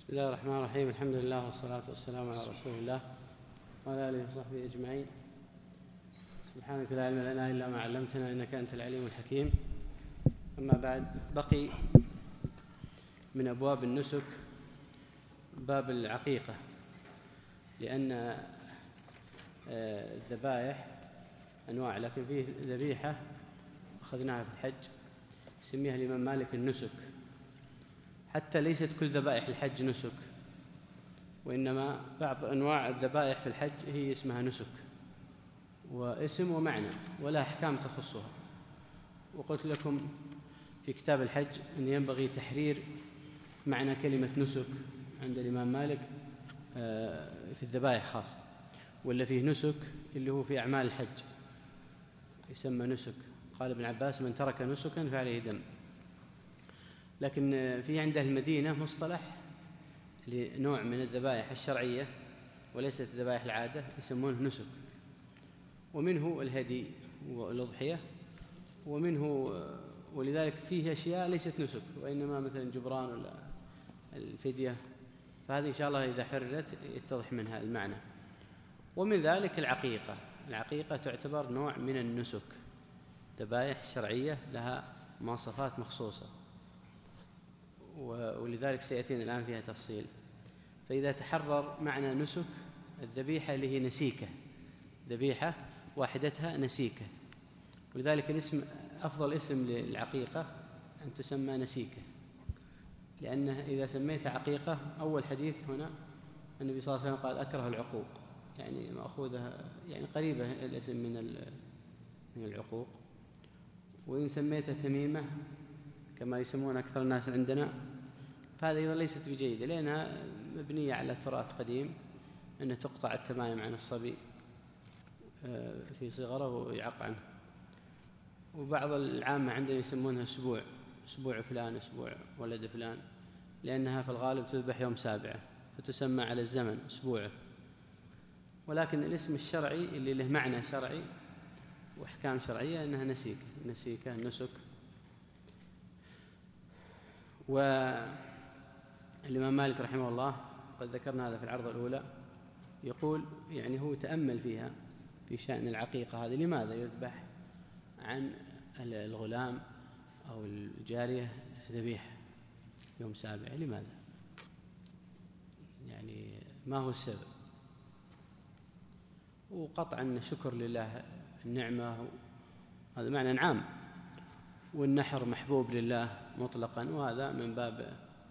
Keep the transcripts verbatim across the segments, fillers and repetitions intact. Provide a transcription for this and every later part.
بسم الله الرحمن الرحيم. الحمد لله والصلاة والسلام على رسول الله وعلى آله وصحبه أجمعين. سبحانك لا علم لنا إلا ما علمتنا إنك أنت العليم الحكيم. أما بعد، بقي من أبواب النسك باب العقيقة، لأن الذبائح أنواع، لكن فيه ذبيحة أخذناها في الحج يسميها الإمام مالك النسك، حتى ليست كل ذبائح الحج نسك، وإنما بعض أنواع الذبائح في الحج هي اسمها نسك، واسم ومعنى ولا أحكام تخصها. وقلت لكم في كتاب الحج أن ينبغي تحرير معنى كلمة نسك عند الإمام مالك في الذبائح خاصة، ولا فيه نسك اللي هو في أعمال الحج يسمى نسك. قال ابن عباس: من ترك نسكا فعليه دم. لكن في عند المدينة مصطلح لنوع من الذبائح الشرعية وليست الذبائح العادة يسمونه نسك، ومنه الهدي والأضحية، ومنه ولذلك فيه أشياء ليست نسك وإنما مثلا جبران ولا الفدية، فهذه إن شاء الله إذا حررت يتضح منها المعنى. ومن ذلك العقيقة. العقيقة تعتبر نوع من النسك، ذبائح شرعية لها مواصفات مخصوصة، ولذلك سيأتينا الآن فيها تفصيل. فإذا تحرر معنى نسك، الذبيحة اللي هي نسيكة، ذبيحة واحدتها نسيكة، ولذلك الاسم أفضل اسم للعقيقة أن تسمى نسيكة، لأنه إذا سميتها عقيقة، أول حديث هنا النبي صلى الله عليه وسلم قال: أكره العقوق، يعني مأخوذة يعني قريبة الاسم من من العقوق. وإن سميتها تميمة كما يسمون أكثر الناس عندنا، فهذا أيضا ليست بجيدة، لأنها مبنية على تراث قديم أن تقطع التمائم عن الصبي في صغره ويعق عنه. وبعض العامة عندنا يسمونها أسبوع، أسبوع فلان، أسبوع ولد فلان، لأنها في الغالب تذبح يوم سابعة فتسمى على الزمن أسبوعه. ولكن الاسم الشرعي اللي له معنى شرعي وأحكام شرعية أنها نسيكة، نسيكة نسك. والإمام مالك رحمه الله قد ذكرنا هذا في العرض الأولى، يقول يعني هو تأمل فيها في شأن العقيقة هذه، لماذا يذبح عن الغلام أو الجارية ذبيحة يوم سابع؟ لماذا؟ يعني ما هو السبب؟ وقطعا شكر لله النعمة، هذا معنى عام، والنحر محبوب لله مطلقا، وهذا من باب،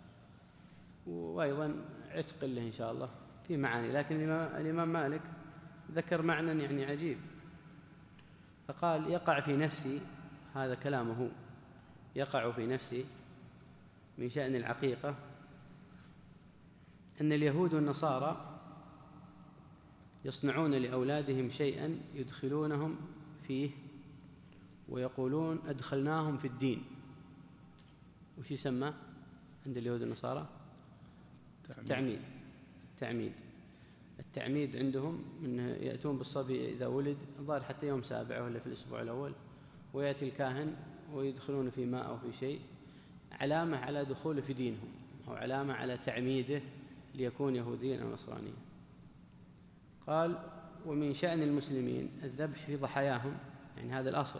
وأيضا عتق له إن شاء الله في معاني. لكن الإمام مالك ذكر معنى يعني عجيب، فقال: يقع في نفسي، هذا كلامه، يقع في نفسي من شأن العقيقة أن اليهود والنصارى يصنعون لأولادهم شيئا يدخلونهم فيه ويقولون أدخلناهم في الدين. وش يسمى عند اليهود والنصارى؟ التعميد. التعميد التعميد عندهم أنه يأتون بالصبي إذا ولد ظهر حتى يوم سابع ولا في الأسبوع الأول، ويأتي الكاهن ويدخلون في ماء أو في شيء، علامة على دخوله في دينهم، أو علامة على تعميده ليكون يهوديا أو نصرانيا. قال: ومن شأن المسلمين الذبح في ضحاياهم، يعني هذا الأصل،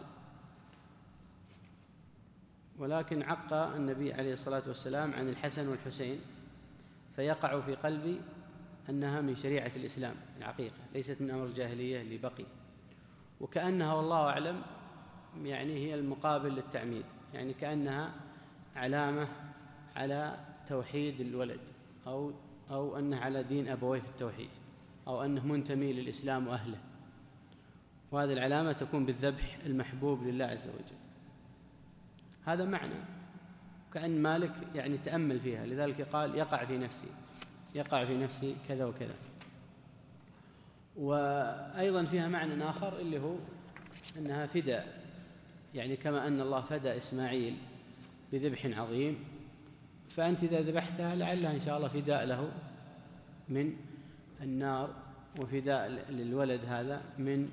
ولكن عق النبي عليه الصلاة والسلام عن الحسن والحسين، فيقع في قلبي أنها من شريعة الإسلام، العقيقة ليست من أمر الجاهلية اللي بقي، وكأنها والله أعلم يعني هي المقابل للتعميد، يعني كأنها علامة على توحيد الولد، أو أو أنه على دين أبويه في التوحيد، أو أنه منتمي للإسلام وأهله، وهذه العلامة تكون بالذبح المحبوب لله عز وجل. هذا معنى، كأن مالك يعني تأمل فيها، لذلك قال: يقع في نفسي، يقع في نفسي كذا وكذا. وأيضا فيها معنى آخر اللي هو أنها فداء، يعني كما أن الله فدى إسماعيل بذبح عظيم، فأنت إذا ذبحتها لعلها إن شاء الله فداء له من النار، وفداء للولد هذا من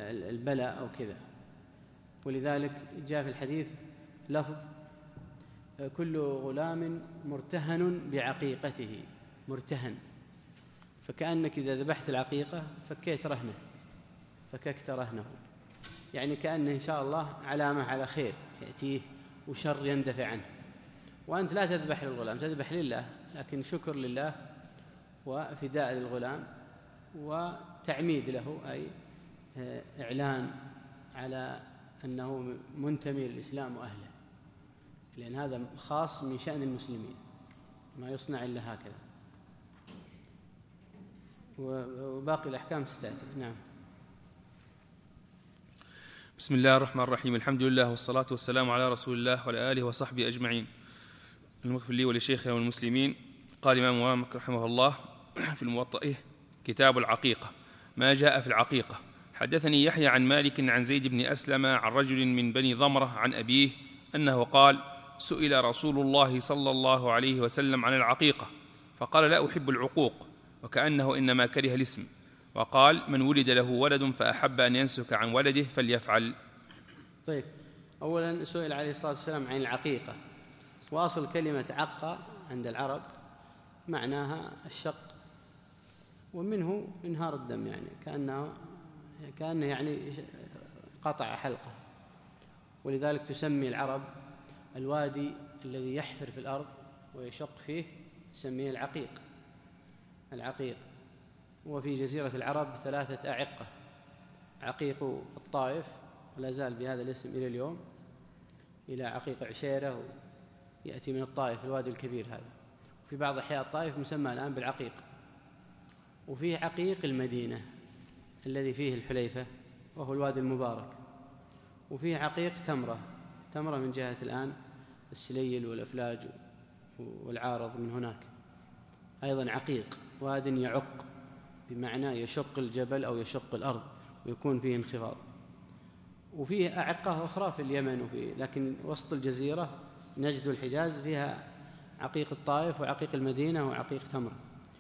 البلاء أو كذا. ولذلك جاء في الحديث لفظ: كل غلام مرتهن بعقيقته، مرتهن، فكأنك إذا ذبحت العقيقة فكيت رهنه، فككت رهنه، يعني كأنه إن شاء الله علامة على خير يأتيه وشر يندفع عنه. وأنت لا تذبح للغلام، تذبح لله، لكن شكر لله وفداء للغلام وتعميد له، أي إعلان على أنه منتمي للإسلام وأهله، لأن هذا خاص من شأن المسلمين، ما يصنع إلا هكذا. وباقي الأحكام ستأتي. نعم. بسم الله الرحمن الرحيم. الحمد لله والصلاة والسلام على رسول الله وعلى آله وصحبه أجمعين. المغفر لي ولشيخنا والمسلمين. قال الإمام مالك رحمه الله في الموطأ كتاب العقيقة، ما جاء في العقيقة. حدثني يحيى عن مالك عن زيد بن أسلم عن رجل من بني ضمرة عن أبيه أنه قال: سئل رسول الله صلى الله عليه وسلم عن العقيقة فقال: لا أحب العقوق، وكأنه إنما كره الاسم، وقال: من ولد له ولد فأحب أن ينسك عن ولده فليفعل. طيب، أولا سئل عليه الصلاة والسلام عن العقيقة، وأصل كلمة عقة عند العرب معناها الشق، ومنه إنهار الدم، يعني كأنه كأنه يعني قطع حلقة، ولذلك تسمي العرب الوادي الذي يحفر في الأرض ويشق فيه تسميه العقيق، العقيق. وفي جزيرة العرب ثلاثة أعقة: عقيق الطائف ولا زال بهذا الاسم إلى اليوم، إلى عقيق عشيرة يأتي من الطائف الوادي الكبير هذا، وفي بعض أحياء الطائف مسمى الآن بالعقيق. وفيه عقيق المدينة الذي فيه الحليفة وهو الوادي المبارك. وفيه عقيق تمرة، تمرة من جهة الآن السليل والأفلاج والعارض من هناك، أيضا عقيق، واد يعق بمعنى يشق الجبل أو يشق الأرض ويكون فيه انخفاض. وفيه أعقة أخرى في اليمن، وفي لكن وسط الجزيرة نجد الحجاز فيها عقيق الطائف وعقيق المدينة وعقيق تمرة.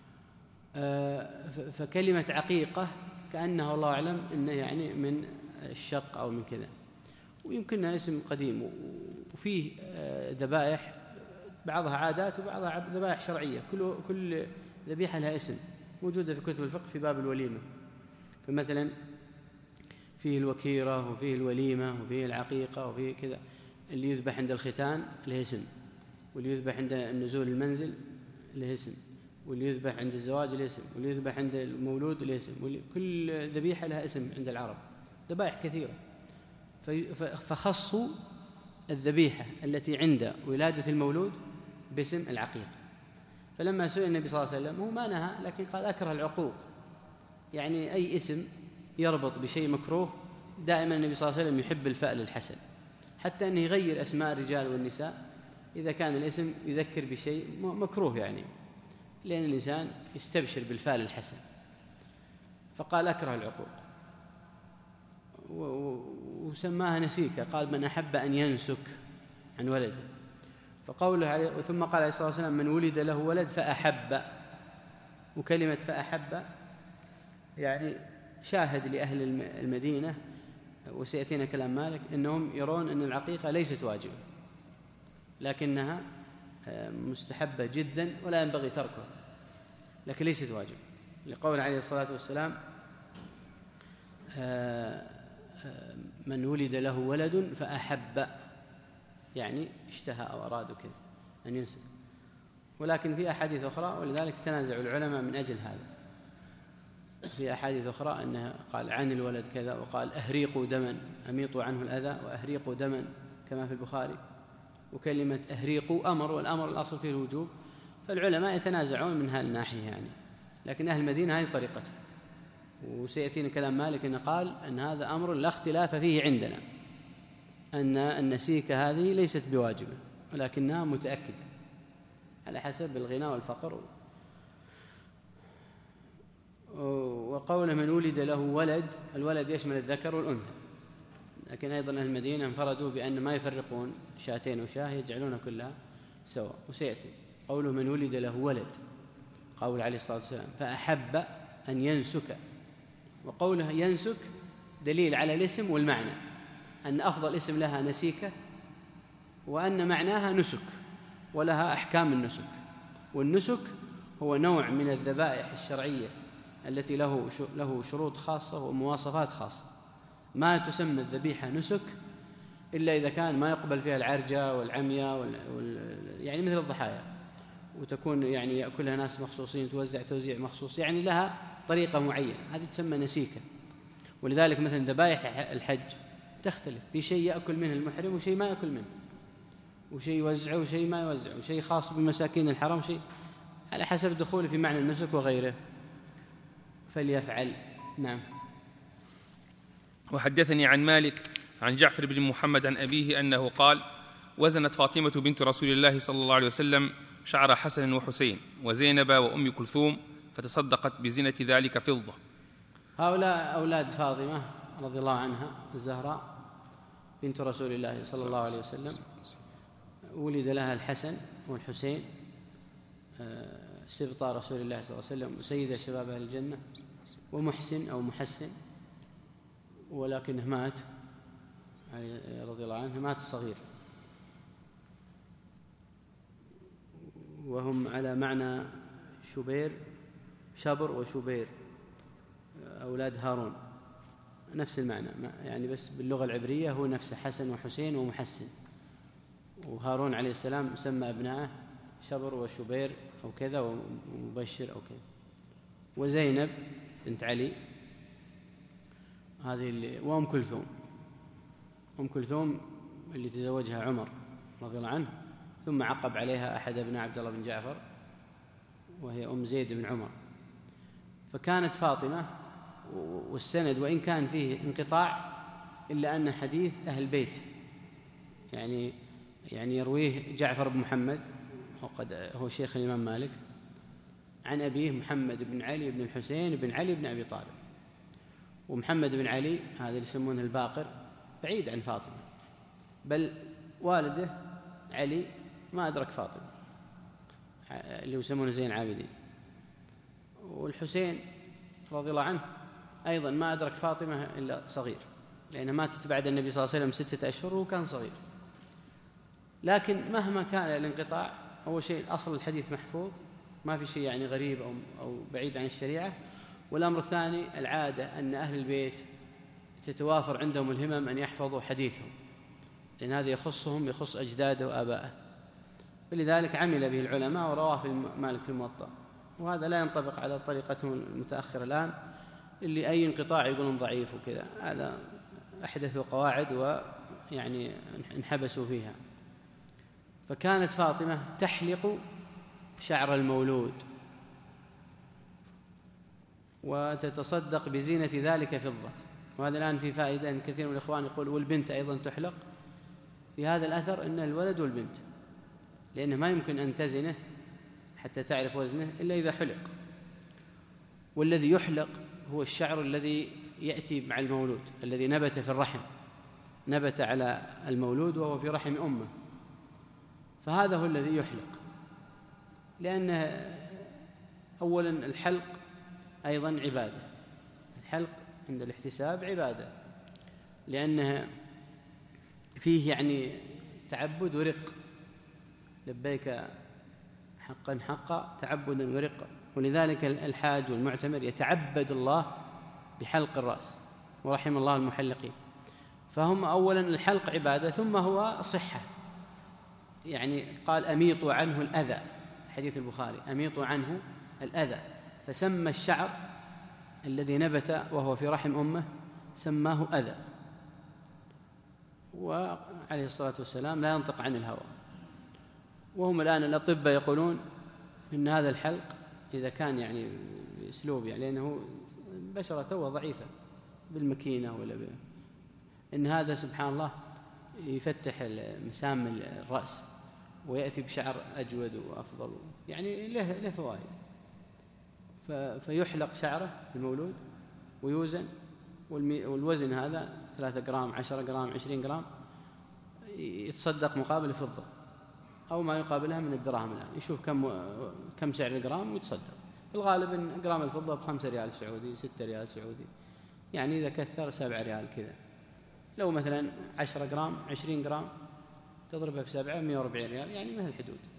فكلمة عقيقة كأنها الله أعلم إنه يعني من الشق أو من كذا، ويمكنها اسم قديم. وفيه ذبائح بعضها عادات وبعضها ذبائح شرعية، كل كل ذبيحة لها اسم، موجودة في كتب الفقه في باب الوليمة. فمثلا فيه الوكيرة وفيه الوليمة وفيه العقيقة وفيه كذا. اللي يذبح عند الختان له اسم، واللي يذبح عند النزول المنزل له اسم، واللي يذبح عند الزواج له اسم، واللي يذبح عند المولود له اسم. كل ذبيحة لها اسم عند العرب، ذبائح كثيرة. فخصوا الذبيحة التي عند ولادة المولود باسم العقيق. فلما سئل النبي صلى الله عليه وسلم، هو ما نهى لكن قال: أكره العقوق، يعني أي اسم يربط بشيء مكروه. دائما النبي صلى الله عليه وسلم يحب الفأل الحسن، حتى أنه يغير أسماء الرجال والنساء إذا كان الاسم يذكر بشيء مكروه، يعني لأن الإنسان يستبشر بالفأل الحسن. فقال: أكره العقوق، وسماها نسيكة، قال: من أحب أن ينسك عن ولده. فقوله عليه، ثم قال عليه الصلاة والسلام: من ولد له ولد فأحب. وكلمة فأحب يعني شاهد لأهل المدينة، وسيأتينا كلام مالك، أنهم يرون أن العقيقة ليست واجبة لكنها مستحبة جدا ولا ينبغي تركها، لكن ليست واجبة، لقول عليه الصلاة والسلام: من ولد له ولد فأحب، يعني اشتهى أو أراد كذا أن ينسك. ولكن في أحاديث أخرى، ولذلك تنازع العلماء من أجل هذا. في أحاديث أخرى أنه قال عن الولد كذا، وقال: أهريقوا دما، أميطوا عنه الأذى، وأهريقوا دما كما في البخاري. وكلمة أهريقوا أمر، والأمر الأصل فيه الوجوب، فالعلماء يتنازعون من هذه الناحية يعني. لكن أهل المدينة هذه طريقته. وسيأتينا كلام مالك أنه قال أن هذا أمر لا اختلاف فيه عندنا، أن النسيكة هذه ليست بواجبة ولكنها متأكدة على حسب الغنى والفقر. وقوله من ولد له ولد، الولد يشمل الذكر والأنثى، لكن أيضا أهل المدينة انفردوا بأن ما يفرقون شاتين وشاه، يجعلون كلها سواء. وسيأتي قوله من ولد له ولد، قول عليه الصلاة والسلام: فأحب أن ينسك. وقوله ينسك دليل على الاسم والمعنى، أن أفضل اسم لها نسيكة، وأن معناها نسك، ولها أحكام النسك. والنسك هو نوع من الذبائح الشرعية التي له له شروط خاصة ومواصفات خاصة. ما تسمى الذبيحة نسك إلا إذا كان ما يقبل فيها العرجة والعمية وال... وال... يعني مثل الضحايا، وتكون يعني يأكلها ناس مخصوصين، توزع توزيع مخصوص، يعني لها طريقة معينة، هذه تسمى نسيكة. ولذلك مثلا ذبائح الحج تختلف، في شيء يأكل منه المحرم وشيء ما يأكل منه، وشيء يوزعه وشيء ما يوزعه، وشيء خاص بمساكين الحرم، شيء على حسب دخوله في معنى النسك وغيره فليفعل. نعم. وحدثني عن مالك عن جعفر بن محمد عن أبيه أنه قال: وزنت فاطمة بنت رسول الله صلى الله عليه وسلم شعر حسن وحسين وزينب وأم كلثوم فتصدقت بزينة ذلك فضة. هؤلاء أولاد فاطمة رضي الله عنها الزهراء بنت رسول الله صلى الله عليه وسلم، ولد لها الحسن والحسين سبط رسول الله صلى الله عليه وسلم سيد شباب أهل الجنة، ومحسن أو محسن، ولكنه مات رضي الله عنه، مات صغير. وهم على معنى شبير، شبر وشبير، أولاد هارون، نفس المعنى يعني، بس باللغة العبرية هو نفسه، حسن وحسين ومحسن. وهارون عليه السلام سمى أبنائه شبر وشبير أو كذا، ومبشر أو كذا. وزينب بنت علي هذه اللي، وأم كلثوم، أم كلثوم اللي تزوجها عمر رضي الله عنه، ثم عقب عليها أحد ابناء عبد الله بن جعفر وهي أم زيد بن عمر. فكانت فاطمة، والسند وإن كان فيه انقطاع إلا أن حديث أهل بيت يعني يعني يرويه جعفر بن محمد، وقد هو شيخ الإمام مالك، عن أبيه محمد بن علي بن الحسين بن علي بن أبي طالب. ومحمد بن علي هذا اللي يسمونه الباقر بعيد عن فاطمة، بل والده علي ما أدرك فاطمة اللي يسمونه زين العابدين. والحسين رضي الله عنه أيضا ما أدرك فاطمة إلا صغير، لأنها ماتت بعد النبي صلى الله عليه وسلم ستة أشهر وكان صغير. لكن مهما كان الانقطاع، أول شيء أصل الحديث محفوظ، ما في شيء يعني غريب أو أو بعيد عن الشريعة. والأمر الثاني العادة أن أهل البيت تتوافر عندهم الهمم أن يحفظوا حديثهم، لأن هذا يخصهم، يخص أجداده وآبائه، فلذلك عمل به العلماء ورواه في مالك في الموطأ. وهذا لا ينطبق على طريقتهم المتأخرة الآن اللي أي انقطاع يقولون ضعيف وكذا، هذا أحدثوا قواعد ويعني انحبسوا فيها. فكانت فاطمة تحلق شعر المولود وتتصدق بزينة ذلك فضة. وهذا الآن في فائدة أن كثير من الإخوان يقول والبنت أيضا تحلق. في هذا الأثر أن الولد والبنت، لأنه ما يمكن أن تزنه حتى تعرف وزنه إلا إذا حلق. والذي يحلق هو الشعر الذي يأتي مع المولود، الذي نبت في الرحم، نبت على المولود وهو في رحم أمه، فهذا هو الذي يحلق. لأنه أولا الحلق أيضا عبادة، الحلق عند الاحتساب عبادة، لأنه فيه يعني تعبد ورق، لبيك حقا حقا تعبدا ورقا. ولذلك الحاج والمعتمر يتعبد الله بحلق الرأس، ورحم الله المحلقين. فهم أولا الحلق عبادة، ثم هو صحة، يعني قال أميطوا عنه الأذى، حديث البخاري أميطوا عنه الأذى، فسمى الشعر الذي نبت وهو في رحم أمه سماه أذى. وعليه الصلاة والسلام لا ينطق عن الهوى. وهم الآن الأطباء يقولون إن هذا الحلق إذا كان يعني بأسلوب، يعني لأنه بشرته ضعيفة بالمكينة ولا ب... إن هذا سبحان الله يفتح مسام الرأس ويأتي بشعر أجود وأفضل، يعني له له فوائد. ف... فيحلق شعره المولود ويوزن، والمي... والوزن هذا ثلاثة جرام، عشرة جرام، عشرين جرام، يتصدق مقابل فضة أو ما يقابلها من الدراهم. الآن يشوف كم كم سعر الجرام ويتصدق. في الغالب إن جرام الفضة بخمسة ريال سعودي، ستة ريال سعودي، يعني إذا كثر سبع ريال كذا. لو مثلا عشرة جرام، عشرين جرام، تضربها في سبعة، مئة وأربعين ريال، يعني مثل الحدود.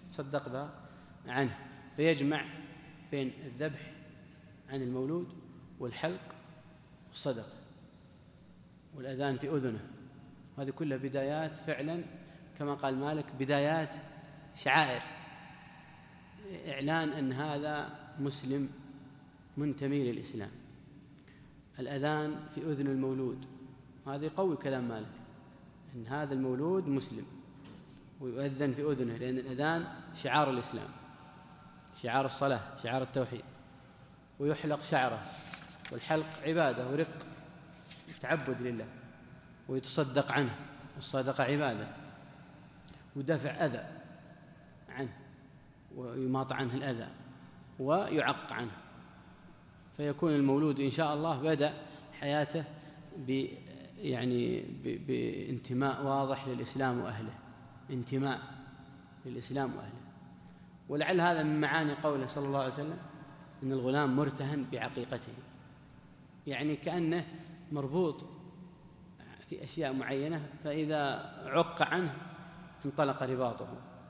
تصدق بها عنه، فيجمع بين الذبح عن المولود والحلق والصدقة والأذان في أذنه. هذه كلها بدايات فعلا كما قال مالك، بدايات شعائر، إعلان أن هذا مسلم منتمي للإسلام. الأذان في أذن المولود، هذا يقوي كلام مالك أن هذا المولود مسلم، ويؤذن في أذنه، لأن الأذان شعار الإسلام، شعار الصلاة، شعار التوحيد. ويحلق شعره، والحلق عبادة ورق تعبد لله، ويتصدق عنه، والصدقة عبادة، ودفع أذى عنه، ويماط عنه الأذى، ويعق عنه، فيكون المولود إن شاء الله بدأ حياته ب يعني ب... بانتماء واضح للإسلام وأهله، انتماء للإسلام وأهله. ولعل هذا من معاني قوله صلى الله عليه وسلم إن الغلام مرتهن بعقيقته، يعني كأنه مربوط في أشياء معينة، فإذا عق عنه انطلق رباطه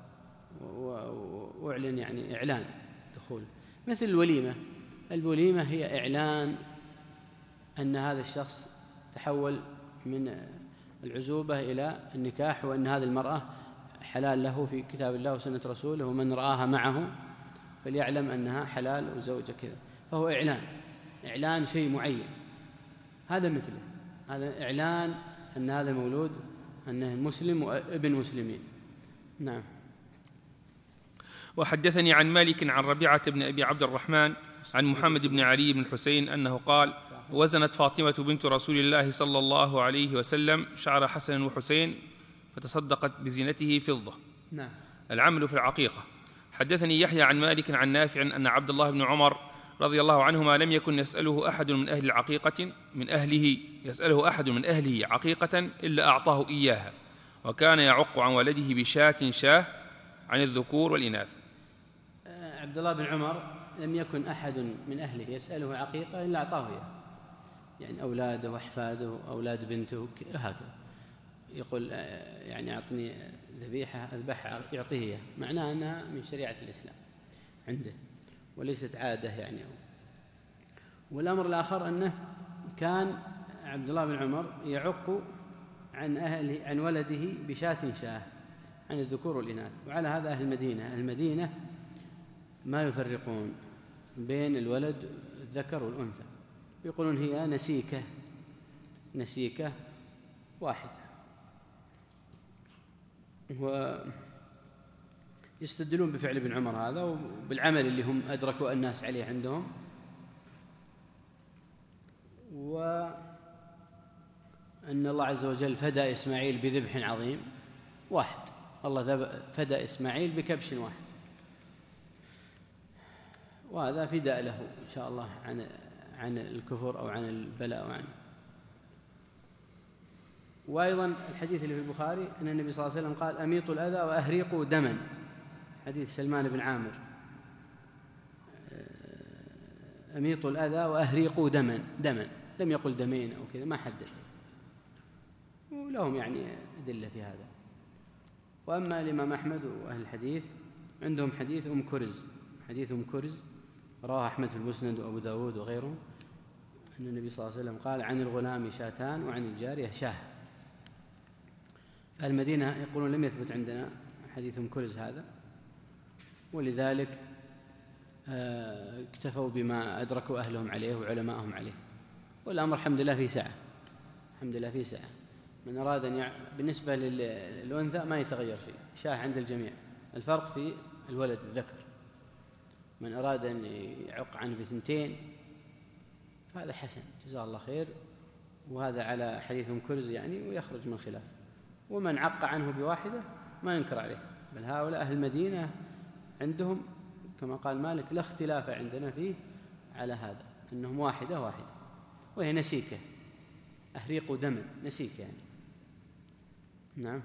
وأعلن يعني إعلان دخوله. مثل الوليمة، الوليمة هي إعلان أن هذا الشخص تحول من العزوبة إلى النكاح، وأن هذه المرأة حلال له في كتاب الله وسنة رسوله، ومن رآها معه فليعلم أنها حلال وزوجة كذا. فهو إعلان إعلان شيء معين، هذا مثله، هذا إعلان أن هذا المولود أنه مسلم وابن مسلمين. نعم. وحدثني عن مالك عن ربيعة بن أبي عبد الرحمن عن محمد بن علي بن الحسين أنه قال: وزنت فاطمة بنت رسول الله صلى الله عليه وسلم شعر حسن وحسين فتصدقت بزينته فضة. نعم. العمل في العقيقة. حدثني يحيى عن مالك عن نافع أن عبد الله بن عمر رضي الله عنهما لم يكن يسأله أحد من أهل العقيقة من أهله يسأله أحد من أهله عقيقة إلا أعطاه إياها، وكان يعق عن ولده بشاة شاه عن الذكور والإناث. عبد الله بن عمر لم يكن أحد من أهله يسأله عقيقة إلا أعطاه إياها، يعني أولاده وأحفاده أولاد بنته هكذا، يقول يعني أعطني ذبيحة أذبحها يعطيه إياها، معناه أنها من شريعة الإسلام عنده وليست عادة يعني. والأمر الآخر أنه كان عبد الله بن عمر يعق عن أهل عن ولده بشاة شاه عن الذكور والإناث. وعلى هذا أهل المدينة أهل المدينة ما يفرقون بين الولد الذكر والأنثى، يقولون هي نسيكة نسيكة واحدة، ويستدلون بفعل ابن عمر هذا وبالعمل اللي هم أدركوا الناس عليه عندهم، وأن الله عز وجل فدى إسماعيل بذبح عظيم واحد، الله فدى إسماعيل بكبش واحد، وهذا فداء له إن شاء الله عن عن الكفر أو عن البلاء وعن. وأيضا الحديث اللي في البخاري أن النبي صلى الله عليه وسلم قال: أميطوا الأذى وأهريقوا دما، حديث سلمان بن عامر، أميطوا الأذى وأهريقوا دما دما لم يقل دمين أو كذا، ما حدد، ولهم يعني أدلة في هذا. وأما الإمام أحمد وأهل الحديث عندهم حديث أم كرز، حديث أم كرز رواه أحمد في المسند وأبو داود وغيره، أن النبي صلى الله عليه وسلم قال: عن الغلام شاتان وعن الجارية شاه. المدينة يقولون لم يثبت عندنا حديث أم كرز هذا، ولذلك اكتفوا بما أدركوا أهلهم عليه وعلماءهم عليه، والأمر الحمد لله في سعة، الحمد لله في سعة. من أراد أن يع... بالنسبة للأنثى ما يتغير شيء، شاه عند الجميع، الفرق في الولد الذكر. من أراد أن يعق عنه بثنتين فهذا حسن جزاه الله خير، وهذا على حديث أم كرز يعني، ويخرج من خلاف. ومن عق عنه بواحدة ما ينكر عليه، بل هؤلاء أهل المدينة عندهم كما قال مالك لا اختلاف عندنا فيه على هذا، أنهم واحدة واحدة، وهي نسيكة، أهريق دم نسيكة يعني. نعم.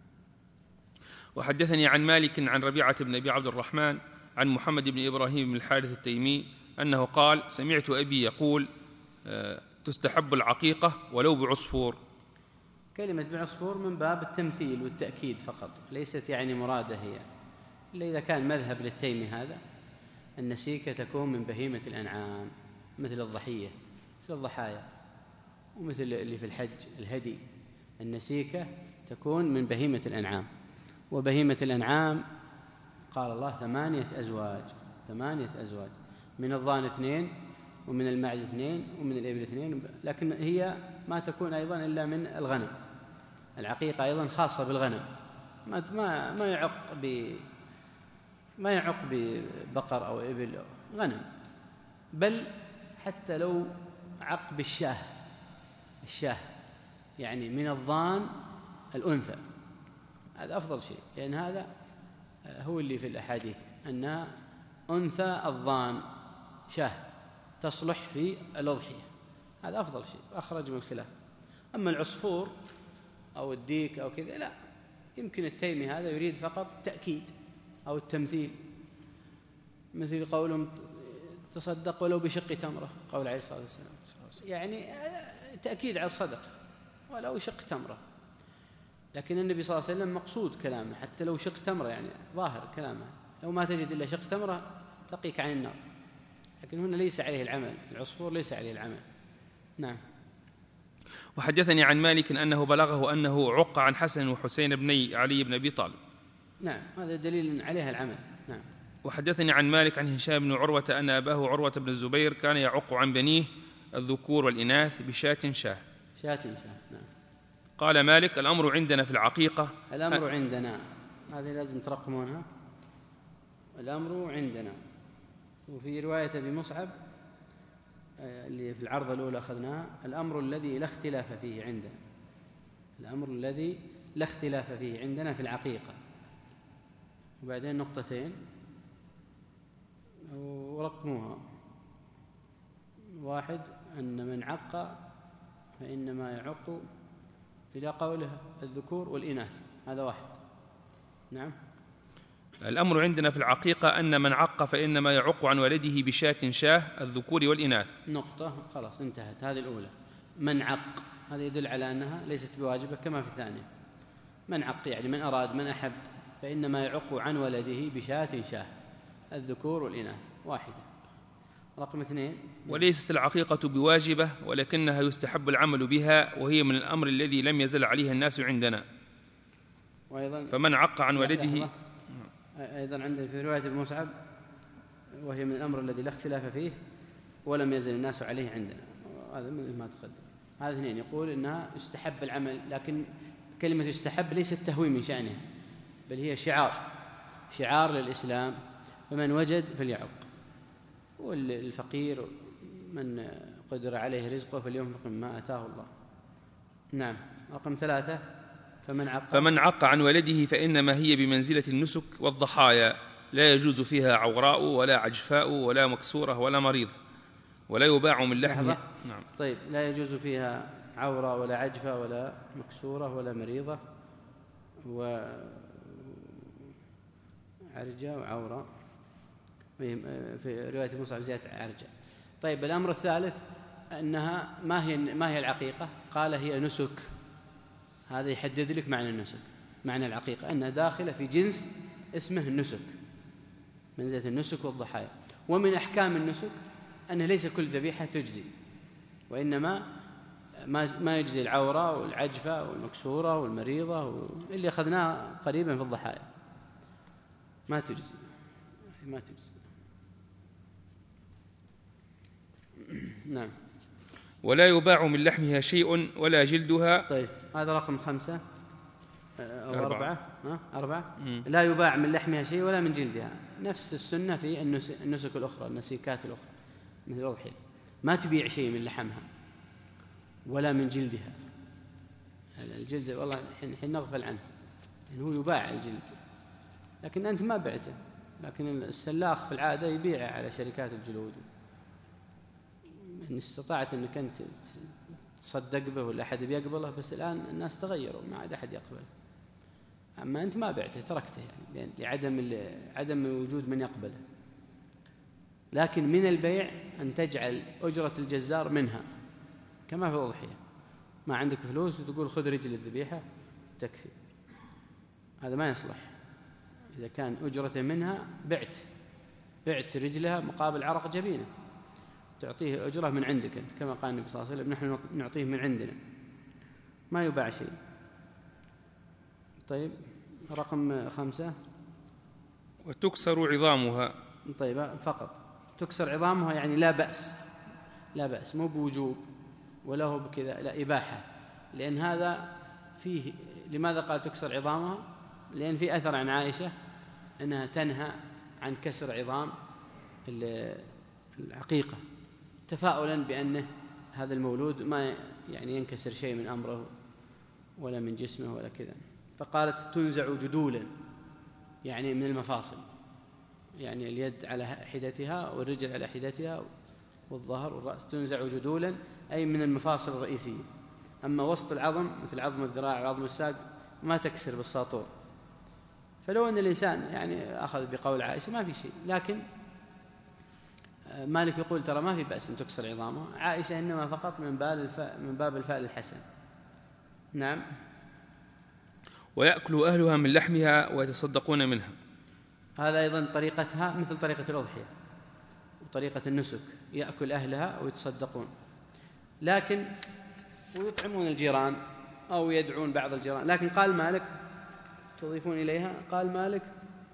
وحدثني عن مالك عن ربيعة بن أبي عبد الرحمن عن محمد بن إبراهيم بن الحارث التيمي أنه قال: سمعت أبي يقول: تستحب العقيقة ولو بعصفور. كلمة بعصفور من باب التمثيل والتأكيد فقط، ليست يعني مرادة هي، إلا إذا كان مذهب للتيمي هذا النسيكة تكون من بهيمة الأنعام مثل الضحية مثل الضحايا ومثل اللي في الحج الهدي. النسيكة تكون من بهيمة الأنعام، وبهيمة الأنعام قال الله ثمانية أزواج ثمانية أزواج من الضان اثنين ومن المعز اثنين ومن الإبل اثنين، لكن هي ما تكون أيضا إلا من الغنم. العقيقة أيضا خاصة بالغنم، ما ما ما يعق ب ما يعق ببقر أو إبل أو غنم، بل حتى لو عق بالشاه الشاه يعني من الضان الأنثى هذا أفضل شيء، لأن هذا هو اللي في الأحاديث أنها أنثى الضان شاه تصلح في الأضحية، هذا أفضل شيء أخرج من الخلاف. أما العصفور أو الديك أو كذا لا، يمكن التيمي هذا يريد فقط تأكيد أو التمثيل، مثل قولهم تصدق ولو بشق تمرة، قول عليه الصلاة والسلام، يعني تأكيد على الصدقة ولو شق تمرة. لكن النبي صلى الله عليه وسلم مقصود كلامه حتى لو شق تمرة، يعني ظاهر كلامه لو ما تجد إلا شق تمرة تقيك عن النار، لكن هنا ليس عليه العمل، العصفور ليس عليه العمل. نعم. وحدثني عن مالك أنه بلغه أنه عق عن حسن وحسين بني علي بن أبي طالب. نعم، هذا دليل عليها العمل. نعم. وحدثني عن مالك عن هشام بن عروة أن أباه عروة بن الزبير كان يعق عن بنيه الذكور والإناث بشاة شاه شاة شاه. نعم. قال مالك الأمر عندنا في العقيقة الأمر أ... عندنا هذه لازم ترقمونها، الأمر عندنا. وفي رواية أبي مصعب اللي في العرض الأولى أخذناها الأمر الذي لا اختلاف فيه عندنا، الأمر الذي لا اختلاف فيه عندنا في العقيقة. وبعدين نقطتين ورقموها، واحد أن من عق فإنما يعق إلى قوله الذكور والإناث، هذا واحد. نعم. الأمر عندنا في العقيقة أن من عق فإنما يعق عن ولده بشاة شاه الذكور والإناث. نقطة، خلاص انتهت هذه الأولى. من عق هذا يدل على أنها ليست بواجبة كما في الثانية. من عق يعني من أراد من أحب فإنما يعق عن ولده بشاة شاه الذكور والإناث، واحدة. رقم اثنين، وليست العقيقة بواجبة ولكنها يستحب العمل بها، وهي من الأمر الذي لم يزل عليه الناس عندنا. وأيضا فمن عق عن ولده أيضا عندنا في رواية ابن مصعب وهي من الأمر الذي لا اختلاف فيه ولم يزل الناس عليه عندنا، هذا مثل ما تقدم. هذا اثنين يقول إنها يستحب العمل، لكن كلمة يستحب ليست تهوين من شأنها، بل هي شعار شعار للإسلام، فمن وجد فليعق، والفقير من قدر عليه رزقه فلينفق مما آتاه الله. نعم. رقم ثلاثة، فمن عق فمن عق عن ولده فإنما هي بمنزلة النسك والضحايا، لا يجوز فيها عوراء ولا عجفاء ولا مكسورة ولا مريض، ولا يباع من لحمها. نعم. طيب، لا يجوز فيها عوراء ولا عجفة ولا مكسورة ولا مريضة وعرجة وعوراء، في رواية مصعب زيادة عرجة. طيب، الأمر الثالث أنها ما هي ما هي العقيقة؟ قال هي نسك. هذا يحدد لك معنى النسك، معنى العقيقة أنها داخلة في جنس اسمه النسك، منزلة النسك والضحايا. ومن أحكام النسك أنه ليس كل ذبيحة تجزي، وإنما ما ما يجزي العورة والعجفة والمكسورة والمريضة اللي أخذناه قريبا في الضحايا، ما تجزي ما تجزي. نعم. ولا يباع من لحمها شيء ولا جلدها. طيب، هذا رقم خمسة أو أربعة, أربعة. ها؟ أربعة. مم. لا يباع من لحمها شيء ولا من جلدها، نفس السنة في النسك الأخرى، النسيكات الأخرى مثل الأضحية، ما تبيع شيء من لحمها ولا من جلدها. الجلد والله الحين نغفل عنه، يعني هو يباع الجلد لكن أنت ما بعته، لكن السلاخ في العادة يبيعه على شركات الجلود. إن استطعت أنك أنت تصدق به ولا أحد بيقبله، بس الآن الناس تغيروا ما عاد أحد يقبل، أما أنت ما بعته تركته يعني لعدم عدم وجود من يقبله. لكن من البيع أن تجعل أجرة الجزار منها كما في الأضحية، ما عندك فلوس وتقول خذ رجل الذبيحة تكفي، هذا ما يصلح. إذا كان أجرة منها بعت بعت رجلها مقابل عرق جبينه، تعطيه أجرة من عندك أنت، كما قال النبي صلى الله عليه وسلم نحن نعطيه من عندنا، ما يباع شيء. طيب رقم خمسة، وتكسر عظامها. طيب فقط تكسر عظامها يعني لا بأس، لا بأس، مو بوجوب ولا هو بكذا، لا إباحة، لأن هذا فيه. لماذا قال تكسر عظامها؟ لأن في أثر عن عائشة أنها تنهى عن كسر عظام العقيقة تفاؤلا بأنه هذا المولود ما يعني ينكسر شيء من أمره ولا من جسمه ولا كذا، فقالت تنزع جدولا يعني من المفاصل، يعني اليد على حدتها والرجل على حدتها والظهر والرأس، تنزع جدولا أي من المفاصل الرئيسية. أما وسط العظم مثل عظم الذراع وعظم الساق ما تكسر بالساطور. فلو أن الإنسان يعني أخذ بقول عائشة ما في شيء، لكن مالك يقول ترى ما في بأس أن تكسر عظامها، عائشة إنما فقط من باب الفاء من باب الفاء الحسن. نعم. ويأكل أهلها من لحمها ويتصدقون منها. هذا أيضا طريقتها مثل طريقة الأضحية وطريقة النسك، يأكل أهلها ويتصدقون، لكن ويطعمون الجيران أو يدعون بعض الجيران. لكن قال مالك تضيفون إليها، قال مالك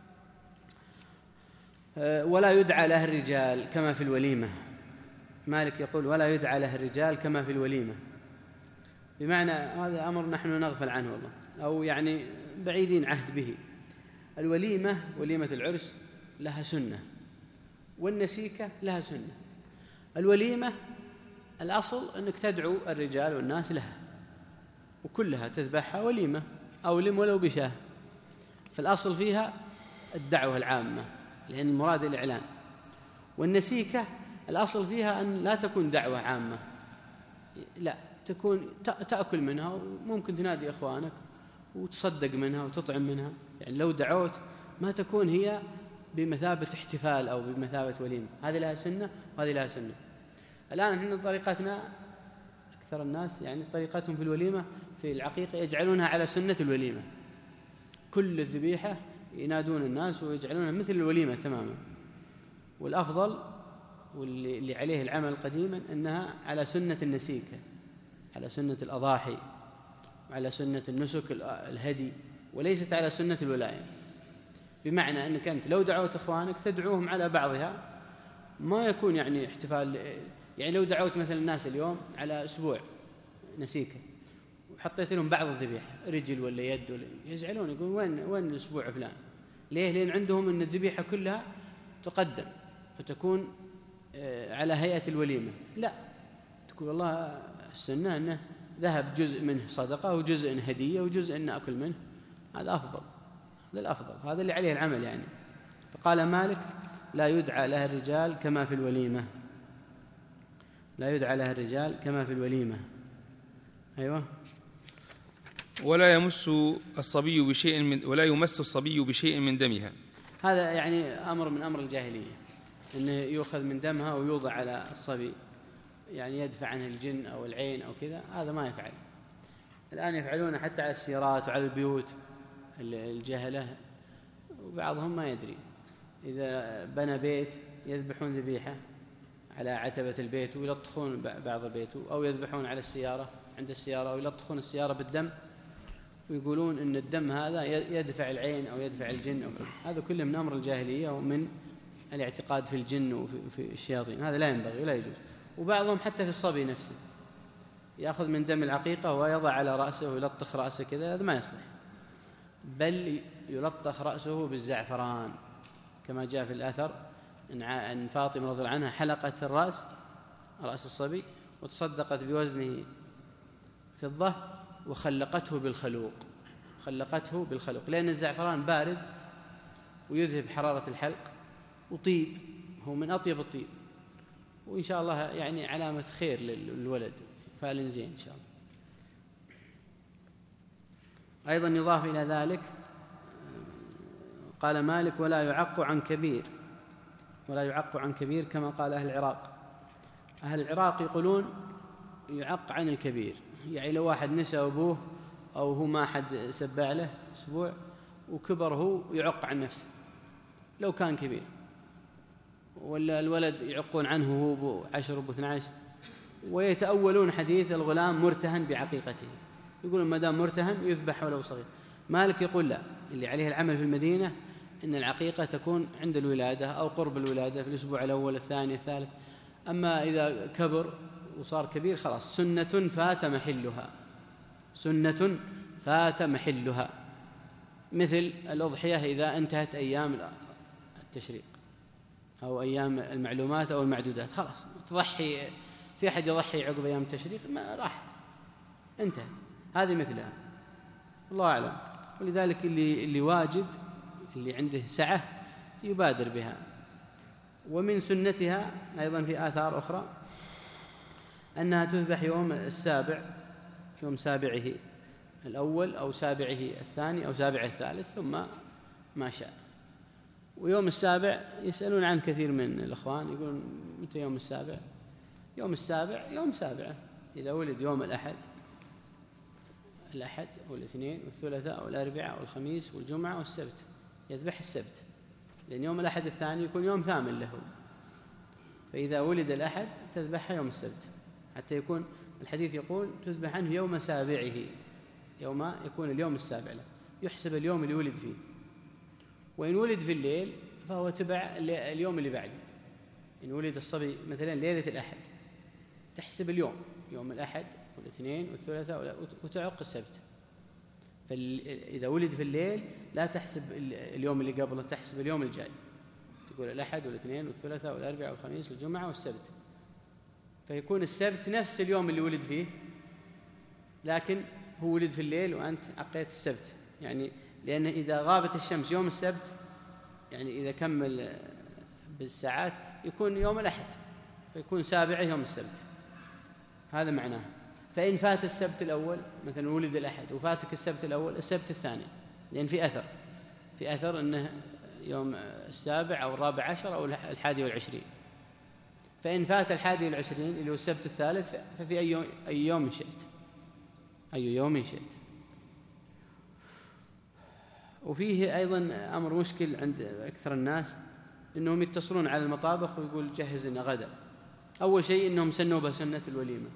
ولا يدعى له الرجال كما في الوليمة. مالك يقول ولا يدعى له الرجال كما في الوليمة، بمعنى هذا أمر نحن نغفل عنه والله، أو يعني بعيدين عهد به. الوليمة وليمة العرس لها سنة، والنسيكة لها سنة. الوليمة الأصل أنك تدعو الرجال والناس لها، وكلها تذبحها وليمة أو لم ولو بشاه، فالأصل فيها الدعوة العامة لأن المراد الإعلان. والنسيكة الأصل فيها أن لا تكون دعوة عامة، لا تكون تأكل منها وممكن تنادي إخوانك وتصدق منها وتطعم منها، يعني لو دعوت ما تكون هي بمثابة احتفال أو بمثابة وليمة. هذه لها سنة وهذه لها سنة. الآن احنا طريقتنا أكثر الناس يعني طريقتهم في الوليمة في العقيقة يجعلونها على سنة الوليمة، كل الذبيحة ينادون الناس ويجعلونها مثل الوليمة تماما. والأفضل واللي عليه العمل قديما أنها على سنة النسيكة، على سنة الأضاحي وعلى سنة النسك الهدي، وليست على سنة الولائم. بمعنى أنك أنت لو دعوت إخوانك تدعوهم على بعضها، ما يكون يعني احتفال. يعني لو دعوت مثل الناس اليوم على أسبوع نسيكة وحطيت لهم بعض الذبيحة رجل ولا يد ولا يزعلون، يقولون وين وين الأسبوع فلان؟ ليه؟ لأن عندهم أن الذبيحة كلها تقدم وتكون على هيئة الوليمة. لا، تقول والله السنة أنه ذهب جزء منه صدقة وجزء هدية وجزء نأكل منه، هذا أفضل، هذا الأفضل، هذا اللي عليه العمل يعني. فقال مالك لا يدعى لها الرجال كما في الوليمة، لا يدعى لها الرجال كما في الوليمة. أيوة. ولا يمس الصبي بشيء من ولا يمس الصبي بشيء من دمها. هذا يعني أمر من أمر الجاهلية، أنه يؤخذ من دمها ويوضع على الصبي، يعني يدفع عنه الجن أو العين أو كذا، هذا ما يفعل. الآن يفعلون حتى على السيارات وعلى البيوت الجهلة، وبعضهم ما يدري، إذا بنى بيت يذبحون ذبيحة على عتبة البيت ويلطخون بعض بيته، أو يذبحون على السيارة عند السيارة ويلطخون السيارة بالدم، ويقولون إن الدم هذا يدفع العين أو يدفع الجن أو كذا. هذا كله من أمر الجاهلية ومن الاعتقاد في الجن وفي الشياطين، هذا لا ينبغي ولا يجوز. وبعضهم حتى في الصبي نفسه يأخذ من دم العقيقة ويضع على رأسه ويلطخ رأسه كذا، هذا ما يصلح، بل يلطخ رأسه بالزعفران، كما جاء في الأثر أن فاطمة رضي الله عنها حلقت الرأس رأس الصبي وتصدقت بوزنه فضة وخلقته بالخلوق، خلقته بالخلوق، لأن الزعفران بارد ويذهب حرارة الحلق وطيب، هو من أطيب الطيب، وإن شاء الله يعني علامة خير للولد، فعل زين إن شاء الله. أيضا يضاف إلى ذلك قال مالك ولا يعق عن كبير، ولا يعق عن كبير كما قال أهل العراق. أهل العراق يقولون يعق عن الكبير، يعني لو واحد نسى أبوه أو هو ما حد سبع له أسبوع وكبر هو يعق عن نفسه لو كان كبير، ولا الولد يعقون عنه هو أبو عشر وأبو اثنى عشر، ويتأولون حديث الغلام مرتهن بعقيقته، يقولون ما دام مرتهن يذبح ولو صغير. مالك يقول لا، اللي عليه العمل في المدينة إن العقيقة تكون عند الولادة أو قرب الولادة في الأسبوع الأول الثاني الثالث. أما إذا كبر وصار كبير خلاص سنة فات محلها، سنة فات محلها، مثل الأضحية إذا انتهت أيام التشريق أو أيام المعلومات أو المعدودات، خلاص تضحي، في أحد يضحي عقب أيام التشريق ما راحت انتهت، هذه مثلها، الله أعلم. ولذلك اللي, اللي واجد اللي عنده سعة يبادر بها. ومن سنتها أيضا في آثار أخرى أنها تذبح يوم السابع، يوم سابعه الأول أو سابعه الثاني أو سابعه الثالث ثم ما شاء. ويوم السابع يسألون عن كثير من الأخوان، يقولون متى يوم السابع؟ يوم السابع يوم سابعه إذا ولد يوم الأحد، الأحد والاثنين والثلاثاء والأربعاء والخميس والجمعة والسبت، يذبح السبت، لأن يوم الأحد الثاني يكون يوم ثامن له، فإذا ولد الأحد تذبحها يوم السبت، حتى يكون الحديث يقول تذبح عنه يوم سابعه، يوم يكون اليوم السابع له، يحسب اليوم اللي ولد فيه. وإن ولد في الليل فهو تبع اليوم اللي بعده. إن ولد الصبي مثلا ليلة الأحد تحسب اليوم، يوم الأحد والاثنين والثلاثاء وتعق السبت. فإذا ولد في الليل لا تحسب اليوم اللي قبله، تحسب اليوم الجاي، تقول الأحد والاثنين والثلاثاء والأربعاء والخميس والجمعة والسبت، فيكون السبت نفس اليوم اللي ولد فيه، لكن هو ولد في الليل وأنت عقيت السبت، يعني لأن إذا غابت الشمس يوم السبت، يعني إذا كمل بالساعات يكون يوم الأحد، فيكون سابعه يوم السبت، هذا معناه. فإن فات السبت الأول مثلا ولد الأحد وفاتك السبت الأول، السبت الثاني، لأن في أثر في أثر أنه يوم السابع أو الرابع عشر أو الحادي والعشرين. فإن فات الحادي والعشرين اللي هو السبت الثالث ففي أي يوم, أي يوم شئت أي يوم شئت. وفيه أيضا أمر مشكل عند أكثر الناس، إنهم يتصلون على المطابخ ويقول جهز لنا غدا. أول شيء إنهم سنوا بسنة الوليمة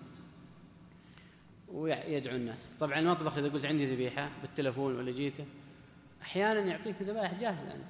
ويدعو الناس. طبعا المطبخ إذا قلت عندي ذبيحة بالتلفون ولا جيته أحيانا يعطيك ذبائح جاهزة عنده،